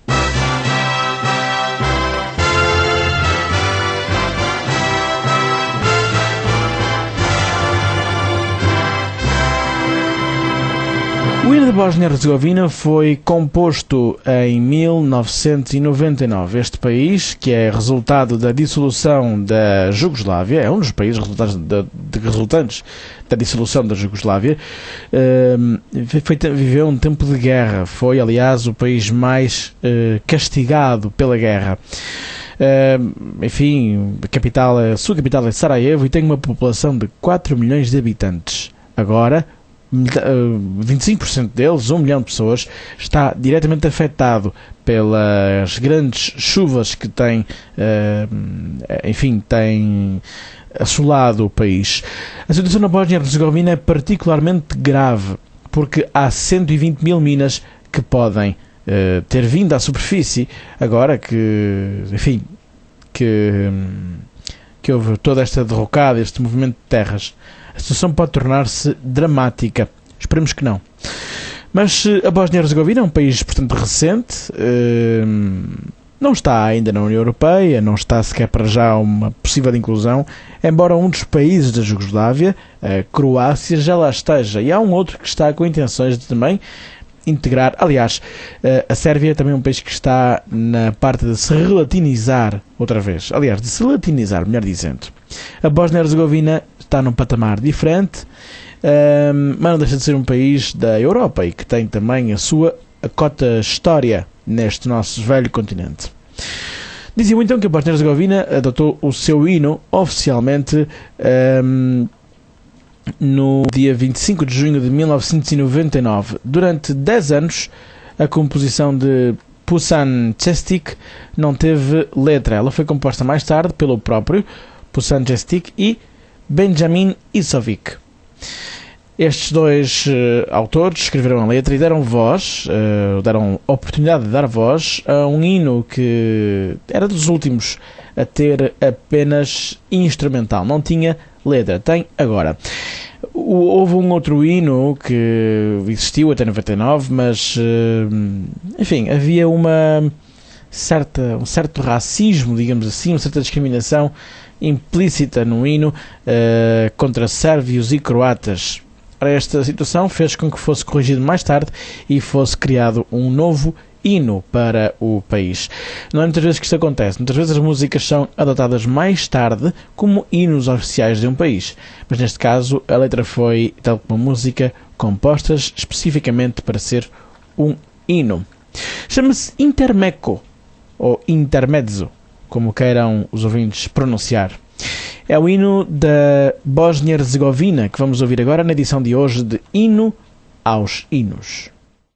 O hino da Bósnia-Herzegovina foi composto em mil novecentos e noventa e nove. Este país, que é resultado da dissolução da Jugoslávia, é um dos países resultantes da, de, resultantes da dissolução da Jugoslávia, uh, foi, viveu um tempo de guerra. Foi, aliás, o país mais uh, castigado pela guerra. Uh, enfim, a, capital, a sua capital é Sarajevo e tem uma população de quatro milhões de habitantes. Agora, vinte e cinco por cento deles, um milhão de pessoas, está diretamente afetado pelas grandes chuvas que têm, enfim, têm assolado o país. A situação na Bósnia-Herzegovina é particularmente grave, porque há cento e vinte mil minas que podem uh, ter vindo à superfície agora que, enfim, que, que houve toda esta derrocada, este movimento de terras. A situação pode tornar-se dramática. Esperemos que não. Mas a Bósnia-Herzegovina é um país, portanto, recente. Não está ainda na União Europeia, não está sequer para já uma possível inclusão, embora um dos países da Jugoslávia, a Croácia, já lá esteja. E há um outro que está com intenções de também integrar. Aliás, a Sérvia também é um país que está na parte de se relatinizar outra vez. Aliás, de se latinizar, melhor dizendo. A Bósnia-Herzegovina está num patamar diferente, um, mas não deixa de ser um país da Europa e que tem também a sua a cota história neste nosso velho continente. Diziam então que a Bósnia-Herzegovina adotou o seu hino oficialmente um, no dia vinte e cinco de junho de mil novecentos e noventa e nove. Durante dez anos, a composição de Pusan Cestic não teve letra. Ela foi composta mais tarde pelo próprio Pusan Cestic e Benjamin Isovic. Estes dois uh, autores escreveram a letra e deram voz, uh, deram oportunidade de dar voz a um hino que era dos últimos a ter apenas instrumental. Não tinha letra, tem agora. O, houve um outro hino que existiu até noventa e nove, mas, uh, enfim, havia uma certa, um certo racismo, digamos assim, uma certa discriminação implícita no hino uh, contra sérvios e croatas. Esta situação fez com que fosse corrigido mais tarde e fosse criado um novo hino para o país. Não é muitas vezes que isto acontece. Muitas vezes as músicas são adotadas mais tarde como hinos oficiais de um país. Mas neste caso a letra foi, tal como a música, compostas especificamente para ser um hino. Chama-se Intermeco, ou Intermezzo, como queiram os ouvintes pronunciar. É o hino da Bósnia-Herzegovina que vamos ouvir agora na edição de hoje de Hino aos Hinos.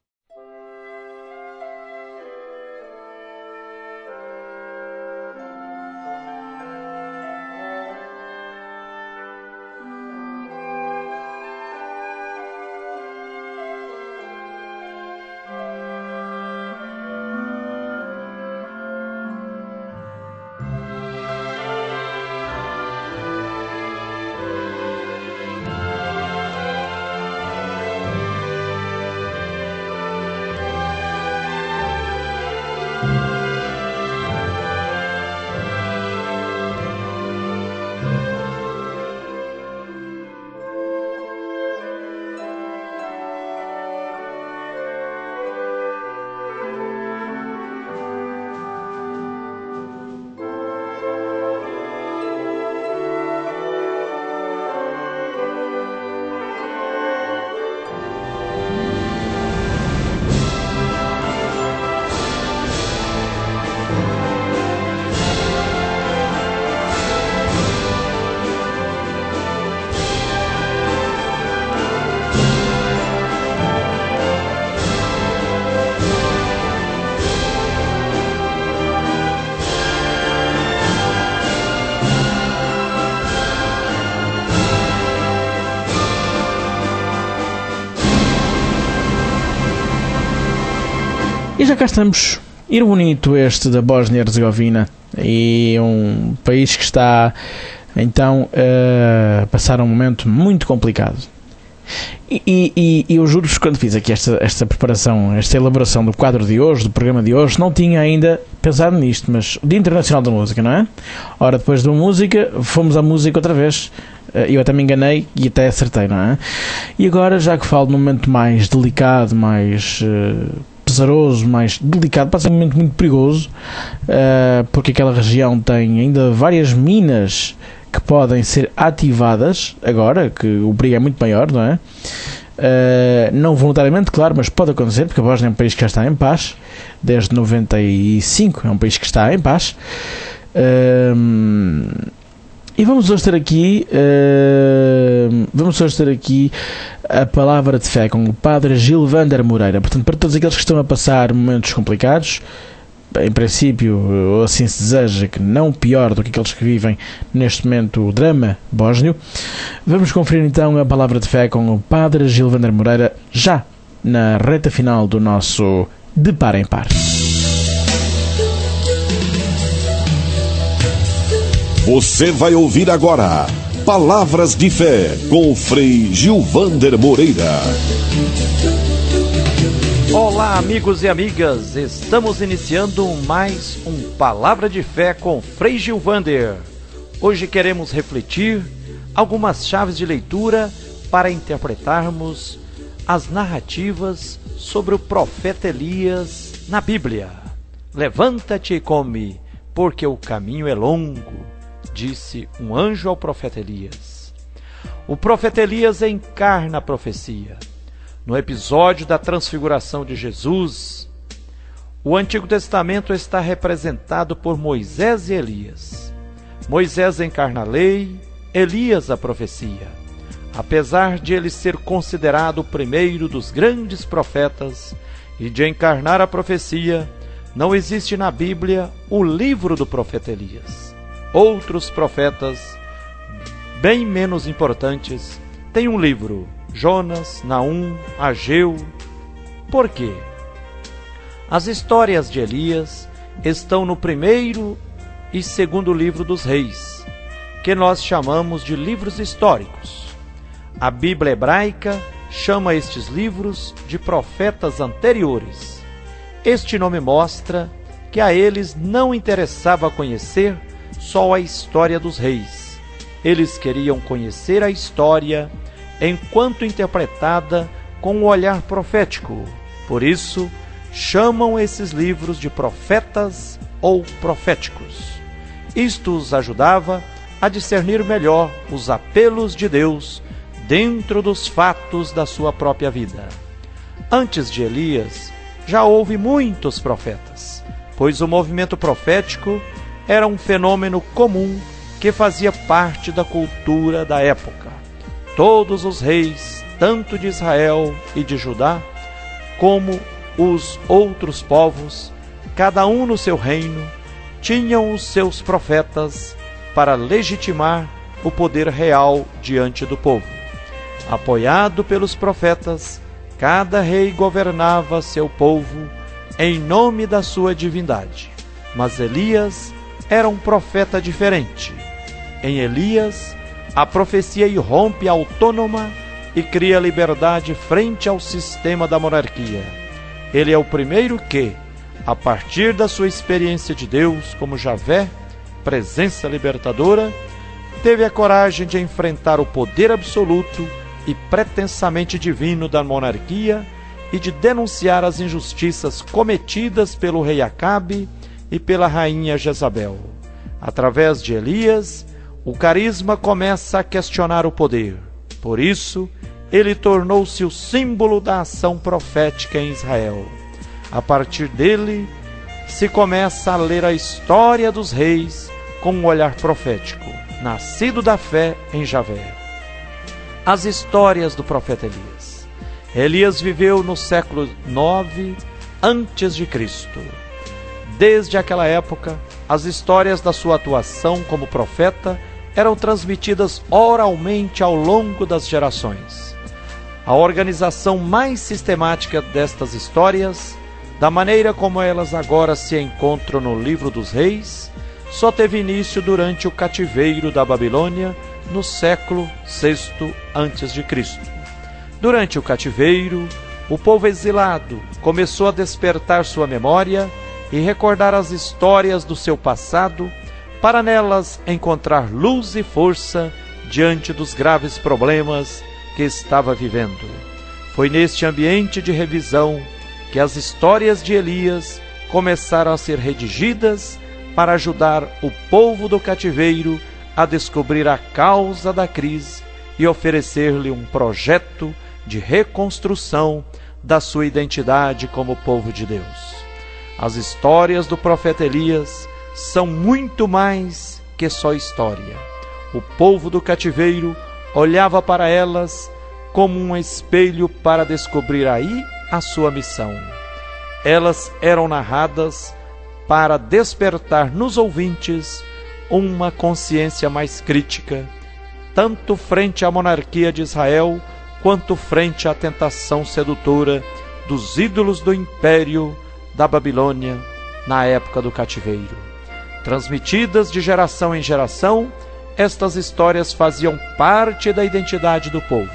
E já cá estamos. Ir bonito este da Bósnia-Herzegovina, e um país que está então a passar um momento muito complicado. E, e, e eu juro-vos, quando fiz aqui esta, esta preparação, esta elaboração do quadro de hoje, do programa de hoje, não tinha ainda pensado nisto, mas o Dia Internacional da Música, não é? Ora, depois da música, fomos à música outra vez. Eu até me enganei e até acertei, não é? E agora, já que falo num momento mais delicado, mais uh, pesaroso, mais delicado, passa um momento muito perigoso, uh, porque aquela região tem ainda várias minas que podem ser ativadas agora, que o perigo é muito maior, não é? Uh, não voluntariamente, claro, mas pode acontecer, porque a Bósnia é um país que já está em paz, desde noventa e cinco é um país que está em paz. Uh, e vamos hoje ter aqui, uh, vamos hoje ter aqui a palavra de fé com o Padre Gilvander Moreira. Portanto, para todos aqueles que estão a passar momentos complicados, em princípio, ou assim se deseja, que não pior do que aqueles que vivem neste momento o drama bósnio, vamos conferir então a palavra de fé com o Padre Gilvander Moreira, já na reta final do nosso De Par em Par. Você vai ouvir agora Palavras de Fé com o Frei Gilvander Moreira. Olá, amigos e amigas, estamos iniciando mais um Palavra de Fé com Frei Gilvander. Hoje queremos refletir algumas chaves de leitura para interpretarmos as narrativas sobre o profeta Elias na Bíblia. Levanta-te e come, porque o caminho é longo, disse um anjo ao profeta Elias. O profeta Elias encarna a profecia. No episódio da transfiguração de Jesus, O Antigo Testamento está representado por Moisés e Elias. Moisés encarna a lei, Elias a profecia. Apesar de ele ser considerado o primeiro dos grandes profetas e de encarnar a profecia, não existe na Bíblia o livro do profeta Elias. Outros profetas, bem menos importantes, têm um livro: Jonas, Naum, Ageu. Por quê? As histórias de Elias estão no primeiro e segundo livro dos reis, que nós chamamos de livros históricos. A Bíblia hebraica chama estes livros de profetas anteriores. Este nome mostra que a eles não interessava conhecer só a história dos reis. Eles queriam conhecer a história enquanto interpretada com um olhar profético. Por isso, chamam esses livros de profetas ou proféticos. Isto os ajudava a discernir melhor os apelos de Deus dentro dos fatos da sua própria vida. Antes de Elias, já houve muitos profetas, pois o movimento profético era um fenômeno comum que fazia parte da cultura da época. Todos os reis, tanto de Israel e de Judá, como os outros povos, cada um no seu reino, tinham os seus profetas para legitimar o poder real diante do povo. Apoiado pelos profetas, cada rei governava seu povo em nome da sua divindade. Mas Elias era um profeta diferente. Em Elias, a profecia irrompe autônoma e cria liberdade frente ao sistema da monarquia. Ele é o primeiro que, a partir da sua experiência de Deus como Javé, presença libertadora, teve a coragem de enfrentar o poder absoluto e pretensamente divino da monarquia e de denunciar as injustiças cometidas pelo rei Acabe e pela rainha Jezabel. Através de Elias, o carisma começa a questionar o poder. Por isso, ele tornou-se o símbolo da ação profética em Israel. A partir dele, se começa a ler a história dos reis com um olhar profético, nascido da fé em Javé. As histórias do profeta Elias. Elias viveu no século nove antes de Cristo. Desde aquela época, as histórias da sua atuação como profeta eram transmitidas oralmente ao longo das gerações. A organização mais sistemática destas histórias, da maneira como elas agora se encontram no livro dos reis, só teve início durante o cativeiro da Babilônia, no século sexto antes de Cristo. Durante o cativeiro, o povo exilado começou a despertar sua memória e recordar as histórias do seu passado, para nelas encontrar luz e força diante dos graves problemas que estava vivendo. Foi neste ambiente de revisão que as histórias de Elias começaram a ser redigidas para ajudar o povo do cativeiro a descobrir a causa da crise e oferecer-lhe um projeto de reconstrução da sua identidade como povo de Deus. As histórias do profeta Elias são muito mais que só história. O povo do cativeiro olhava para elas como um espelho para descobrir aí a sua missão. Elas eram narradas para despertar nos ouvintes uma consciência mais crítica, tanto frente à monarquia de Israel, quanto frente à tentação sedutora dos ídolos do império da Babilônia na época do cativeiro. Transmitidas de geração em geração, estas histórias faziam parte da identidade do povo.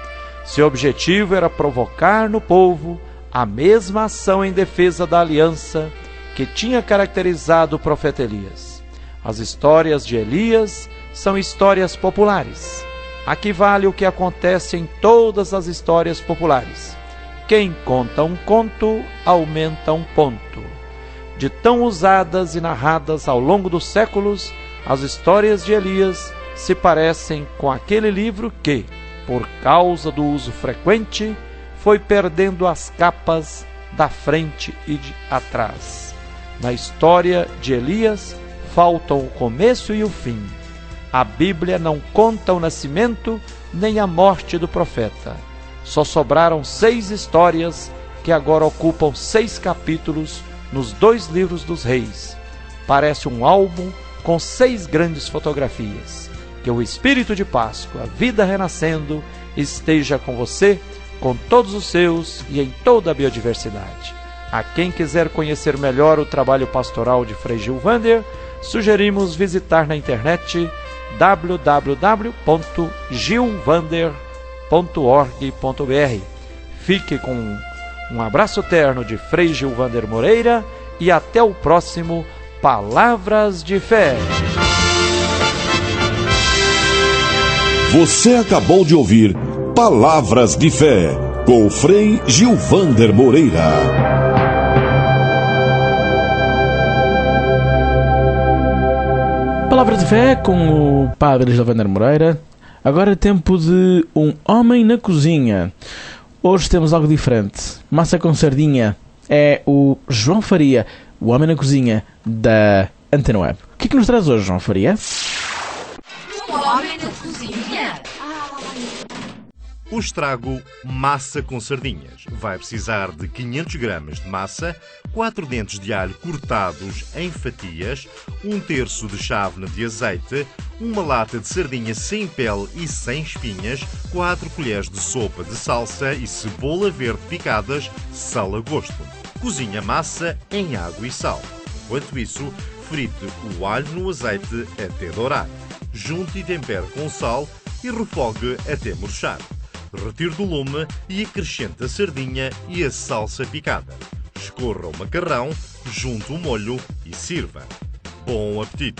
Seu objetivo era provocar no povo a mesma ação em defesa da aliança que tinha caracterizado o profeta Elias. As histórias de Elias são histórias populares. Aqui vale o que acontece em todas as histórias populares. Quem conta um conto, aumenta um ponto. De tão usadas e narradas ao longo dos séculos, as histórias de Elias se parecem com aquele livro que, por causa do uso frequente, foi perdendo as capas da frente e de atrás. Na história de Elias, faltam o começo e o fim. A Bíblia não conta o nascimento nem a morte do profeta. Só sobraram seis histórias que agora ocupam seis capítulos nos dois livros dos reis. Parece um álbum com seis grandes fotografias. Que o Espírito de Páscoa, a vida renascendo, esteja com você, com todos os seus e em toda a biodiversidade. A quem quiser conhecer melhor o trabalho pastoral de Frei Gilvander, sugerimos visitar na internet w w w ponto gilvander ponto org ponto b r. Fique com um abraço terno de Frei Gilvander Moreira e até o próximo Palavras de Fé. Você acabou de ouvir Palavras de Fé com Frei Gilvander Moreira. Palavras de Fé com o Padre Gilvander Moreira. Agora é tempo de Um Homem na Cozinha. Hoje temos algo diferente. Massa com sardinha. É o João Faria, o Homem na Cozinha da Antena Web. O que é que nos traz hoje, João Faria? Um Homem na Cozinha. Hoje trago massa com sardinhas. Vai precisar de quinhentos gramas de massa, quatro dentes de alho cortados em fatias, um terço de chávena de azeite, uma lata de sardinha sem pele e sem espinhas, quatro colheres de sopa de salsa e cebola verde picadas, sal a gosto. Cozinhe a massa em água e sal. Enquanto isso, frite o alho no azeite até dourar. Junte e tempere com sal e refogue até murchar. Retire do lume e acrescente a sardinha e a salsa picada. Escorra o macarrão, junte o molho e sirva. Bom apetite!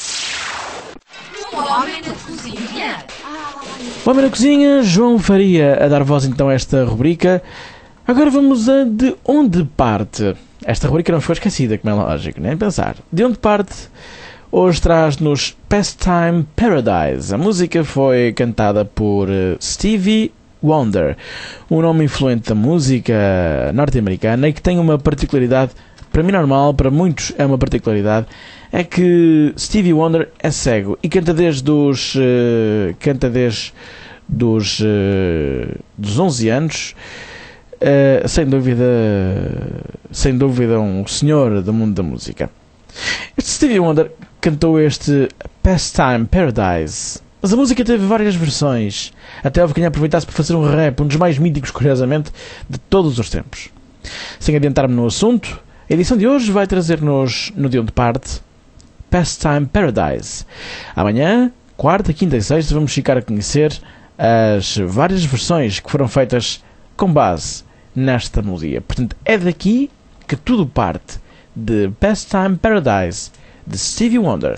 Um Homem na Cozinha. O Homem na Cozinha, João Faria a dar voz então a esta rubrica. Agora vamos a De Onde Parte. Esta rubrica não ficou esquecida, como é lógico, nem pensar. De Onde Parte hoje traz-nos Pastime Paradise. A música foi cantada por Stevie Wonder, um nome influente da música norte-americana e que tem uma particularidade, para mim normal, para muitos é uma particularidade, é que Stevie Wonder é cego e canta desde os, uh, canta desde dos, uh, dos onze anos, uh, sem dúvida, sem dúvida um senhor do mundo da música. Este Stevie Wonder cantou este Pastime Paradise, mas a música teve várias versões, até houve quem aproveitasse para fazer um rap, um dos mais míticos, curiosamente, de todos os tempos. Sem adiantar-me no assunto, a edição de hoje vai trazer-nos, no De Onde Parte, Pastime Paradise. Amanhã, quarta, quinta e sexta, vamos ficar a conhecer as várias versões que foram feitas com base nesta música. Portanto, é daqui que tudo parte, de Pastime Paradise, de Stevie Wonder.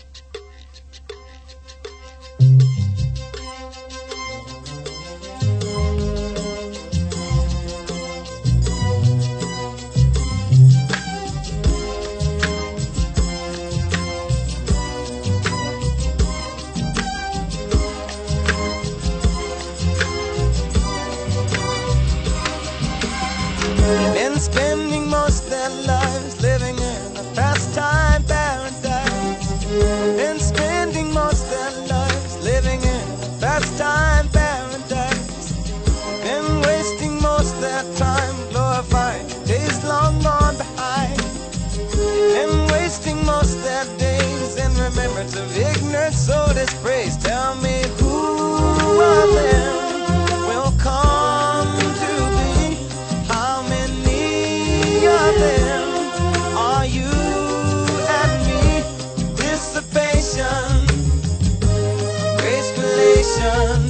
Been spending most their lives living in a pastime paradise. Been spending most their lives living in a pastime paradise. Been wasting most their time glorifying days long gone behind. Been wasting most their days in remembrance of ignorance, so dispraise. Tell me who of them will come to be? How many of them are you and me? Dissipation, grace relations,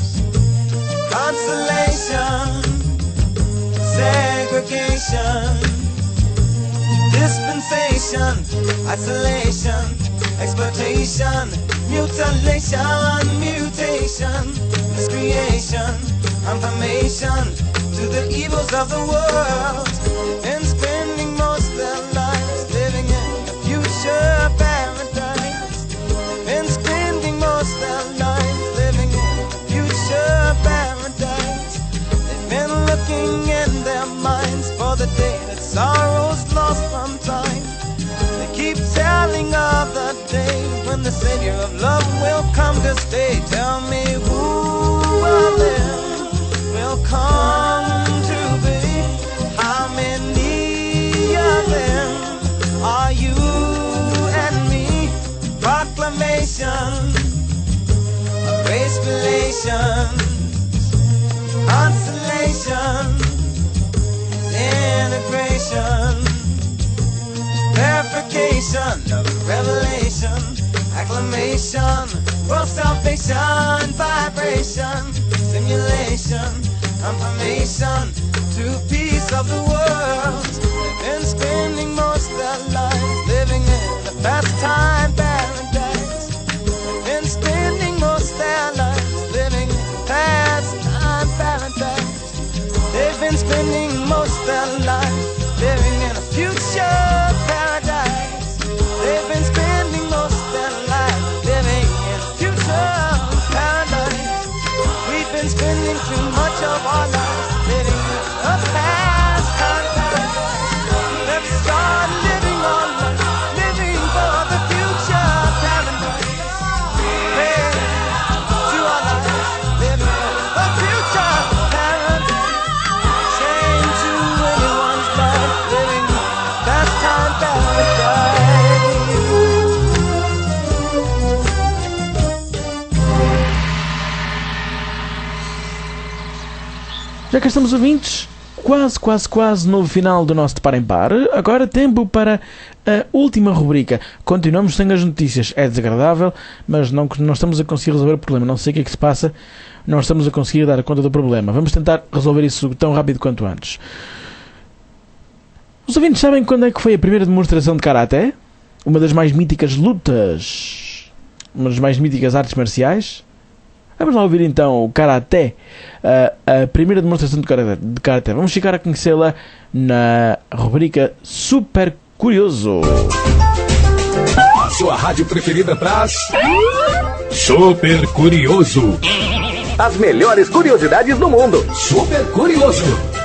consolation, segregation, dispensation, isolation, exploitation, mutilation, mutation, miscreation, confirmation to the evils of the world. And spending most their lives living in a future paradise. And spending most their lives living in a future paradise. They've been looking in their minds for the the day that sorrow's lost from time. They keep telling of the day when the Savior of love will come to stay. Tell me who of them will come to be? How many of them are you and me? Proclamation, grace relations, consolation, integration, verification of revelation, acclamation, world salvation, vibration, simulation, confirmation to peace of the world. They've been spending most of their lives living in a pastime paradise. They've been spending most of their lives living in a pastime paradise. They've been spending most of their lives living in a future paradise. They've been spending most of their lives living in a future paradise. We've been spending too much of our lives living in a past paradise. Let's start living on life, living for the future paradise. Hey, to our lives, living for the future paradise. Change to anyone's life, living past time paradise. Já que estamos ouvintes, quase, quase, quase no final do nosso De Par em Par. Agora tempo para a última rubrica. Continuamos sem as notícias. É desagradável, mas não, não estamos a conseguir resolver o problema. Não sei o que é que se passa. Não estamos a conseguir dar conta do problema. Vamos tentar resolver isso tão rápido quanto antes. Os ouvintes sabem quando é que foi a primeira demonstração de Karaté? Uma das mais míticas lutas. Uma das mais míticas artes marciais. Vamos lá ouvir então o Karaté, a, a primeira demonstração de Karaté, de Karaté. Vamos ficar a conhecê-la na rubrica Super Curioso. A sua rádio preferida traz Super Curioso. As melhores curiosidades do mundo. Super Curioso.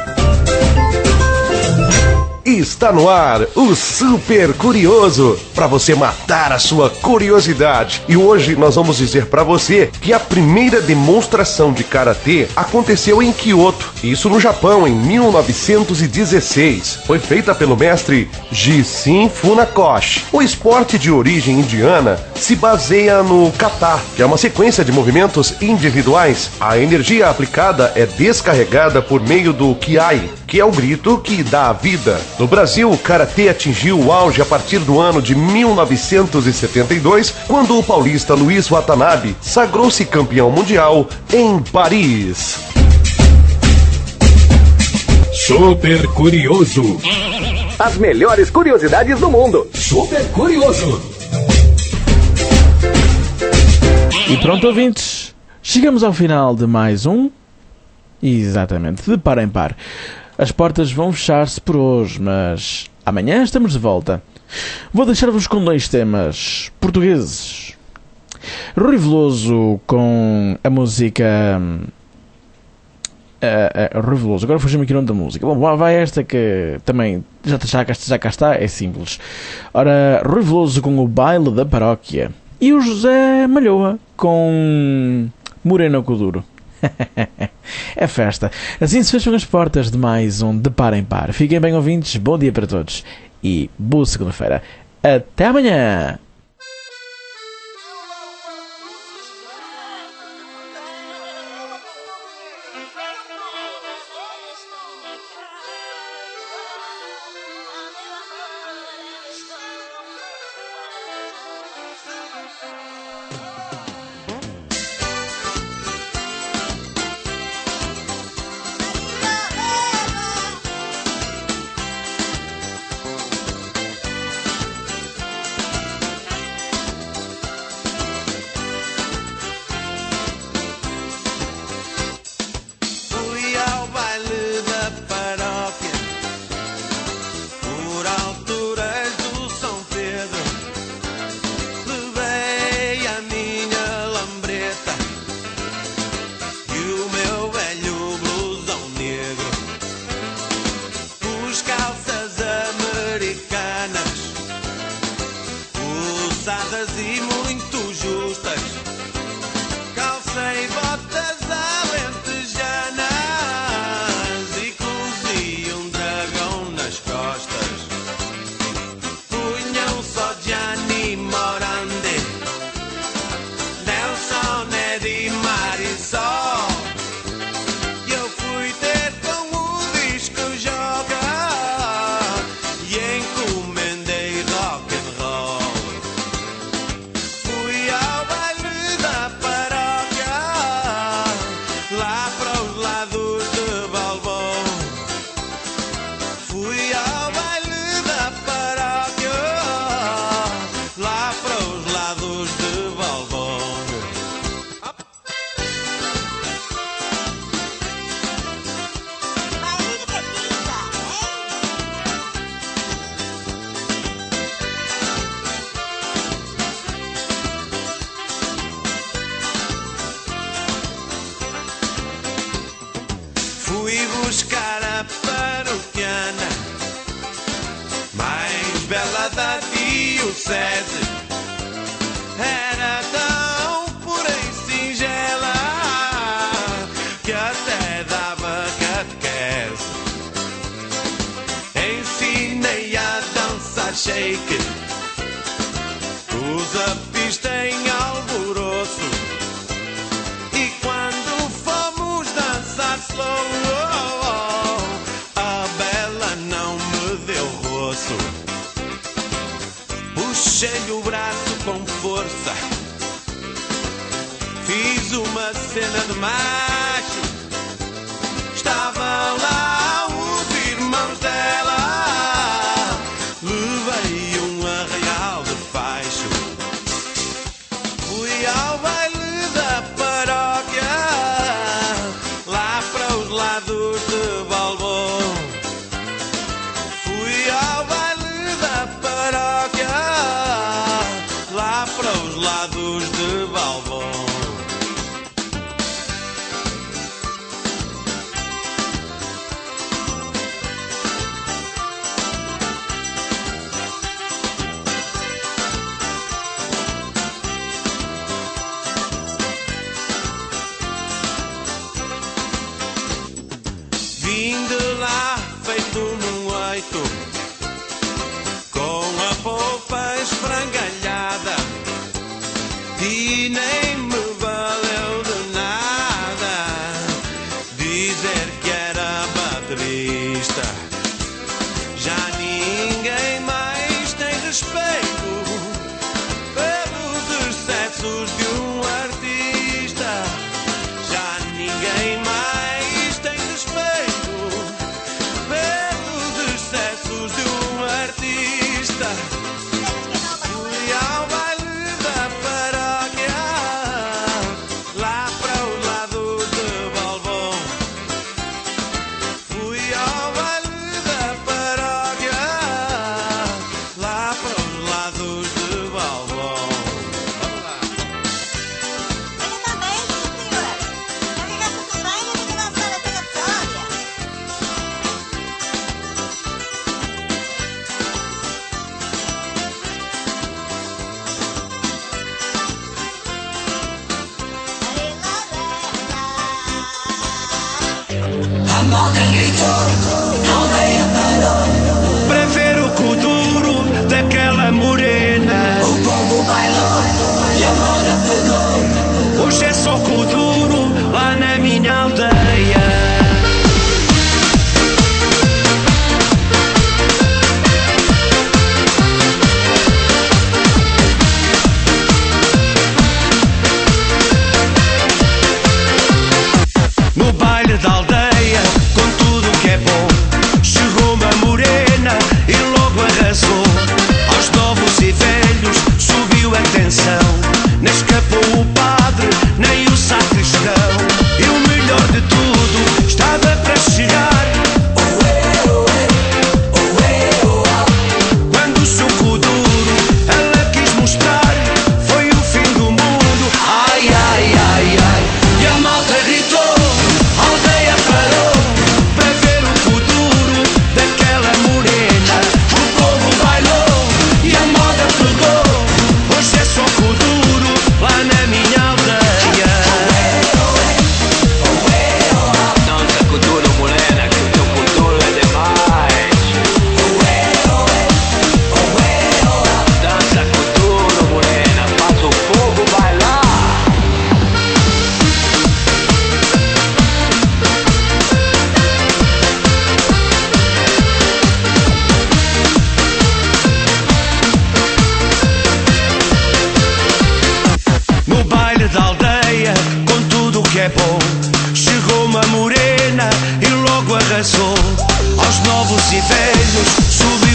Está no ar o Super Curioso, para você matar a sua curiosidade. E hoje nós vamos dizer para você que a primeira demonstração de Karatê aconteceu em Kyoto, isso no Japão, em mil novecentos e dezesseis. Foi feita pelo mestre Jishin Funakoshi. O esporte de origem indiana se baseia no kata, que é uma sequência de movimentos individuais. A energia aplicada é descarregada por meio do kiai, que é o grito que dá a vida. No Brasil, o Karatê atingiu o auge a partir do ano de mil novecentos e setenta e dois, quando o paulista Luiz Watanabe sagrou-se campeão mundial em Paris. Super Curioso. As melhores curiosidades do mundo. Super Curioso. E pronto, ouvintes, chegamos ao final de mais um, exatamente, de Par em Par. As portas vão fechar-se por hoje, mas amanhã estamos de volta. Vou deixar-vos com dois temas portugueses. Rui Veloso com a música... Uh, uh, Rui Veloso, agora fugiu-me aqui o nome da música. Bom, vai esta que também já, já, já cá está, é simples. Ora, Rui Veloso com o Baile da Paróquia. E o José Malhoa com Moreno Coduro. É festa. Assim se fecham as portas de mais um De Par em Par. Fiquem bem, ouvintes, bom dia para todos e boa segunda-feira. Até amanhã. pensadas e muito justas. Calcei botas alentejanas e cozi um dragão nas costas. Punham só Gianni Morandi, Nelson e Marisol. Eu fui ter com o disco joga e encomendei rock and roll. Fui ao baile da paróquia, lá para os lados de Balbon. Fui ao baile da paróquia, lá para os lados de Balbon. Fui buscar a paroquiana mais bela da diocese. Era tão pura e singela que até dava catequese. Ensinei a dançar shake, pus a pista em alvoroço. E quando fomos dançar slow, a bela não me deu roço. Puxei o braço com força, fiz uma cena de macho. Estavam lá os irmãos dela, levei um arraial de baixo. Fui ao baile da paróquia, lá para os lados de Balbon. Fui ao baile da paróquia, lá para os lados de Balbon. Vim de lá feito num oito, com a polpa esfrangalhada, e nem me valeu de nada dizer que era baterista. Já ninguém mais tem respeito pelos excessos de um artista. Já ninguém mais tem respeito pelos excessos de um artista. Fui ao baile da paróquia, lá para os lados de Balbon. Fui ao baile da paróquia, lá para os lados de Balbon. Vamos lá. Prefiro o kuduro daquela morena. O povo bailou e a moda pegou. Hoje é só kuduro lá na minha aldeia. No baile da aldeia, com tudo que é bom, chegou uma morena. da aldeia com tudo o que é bom. Chegou uma morena e logo arrasou. Aos novos e velhos subiu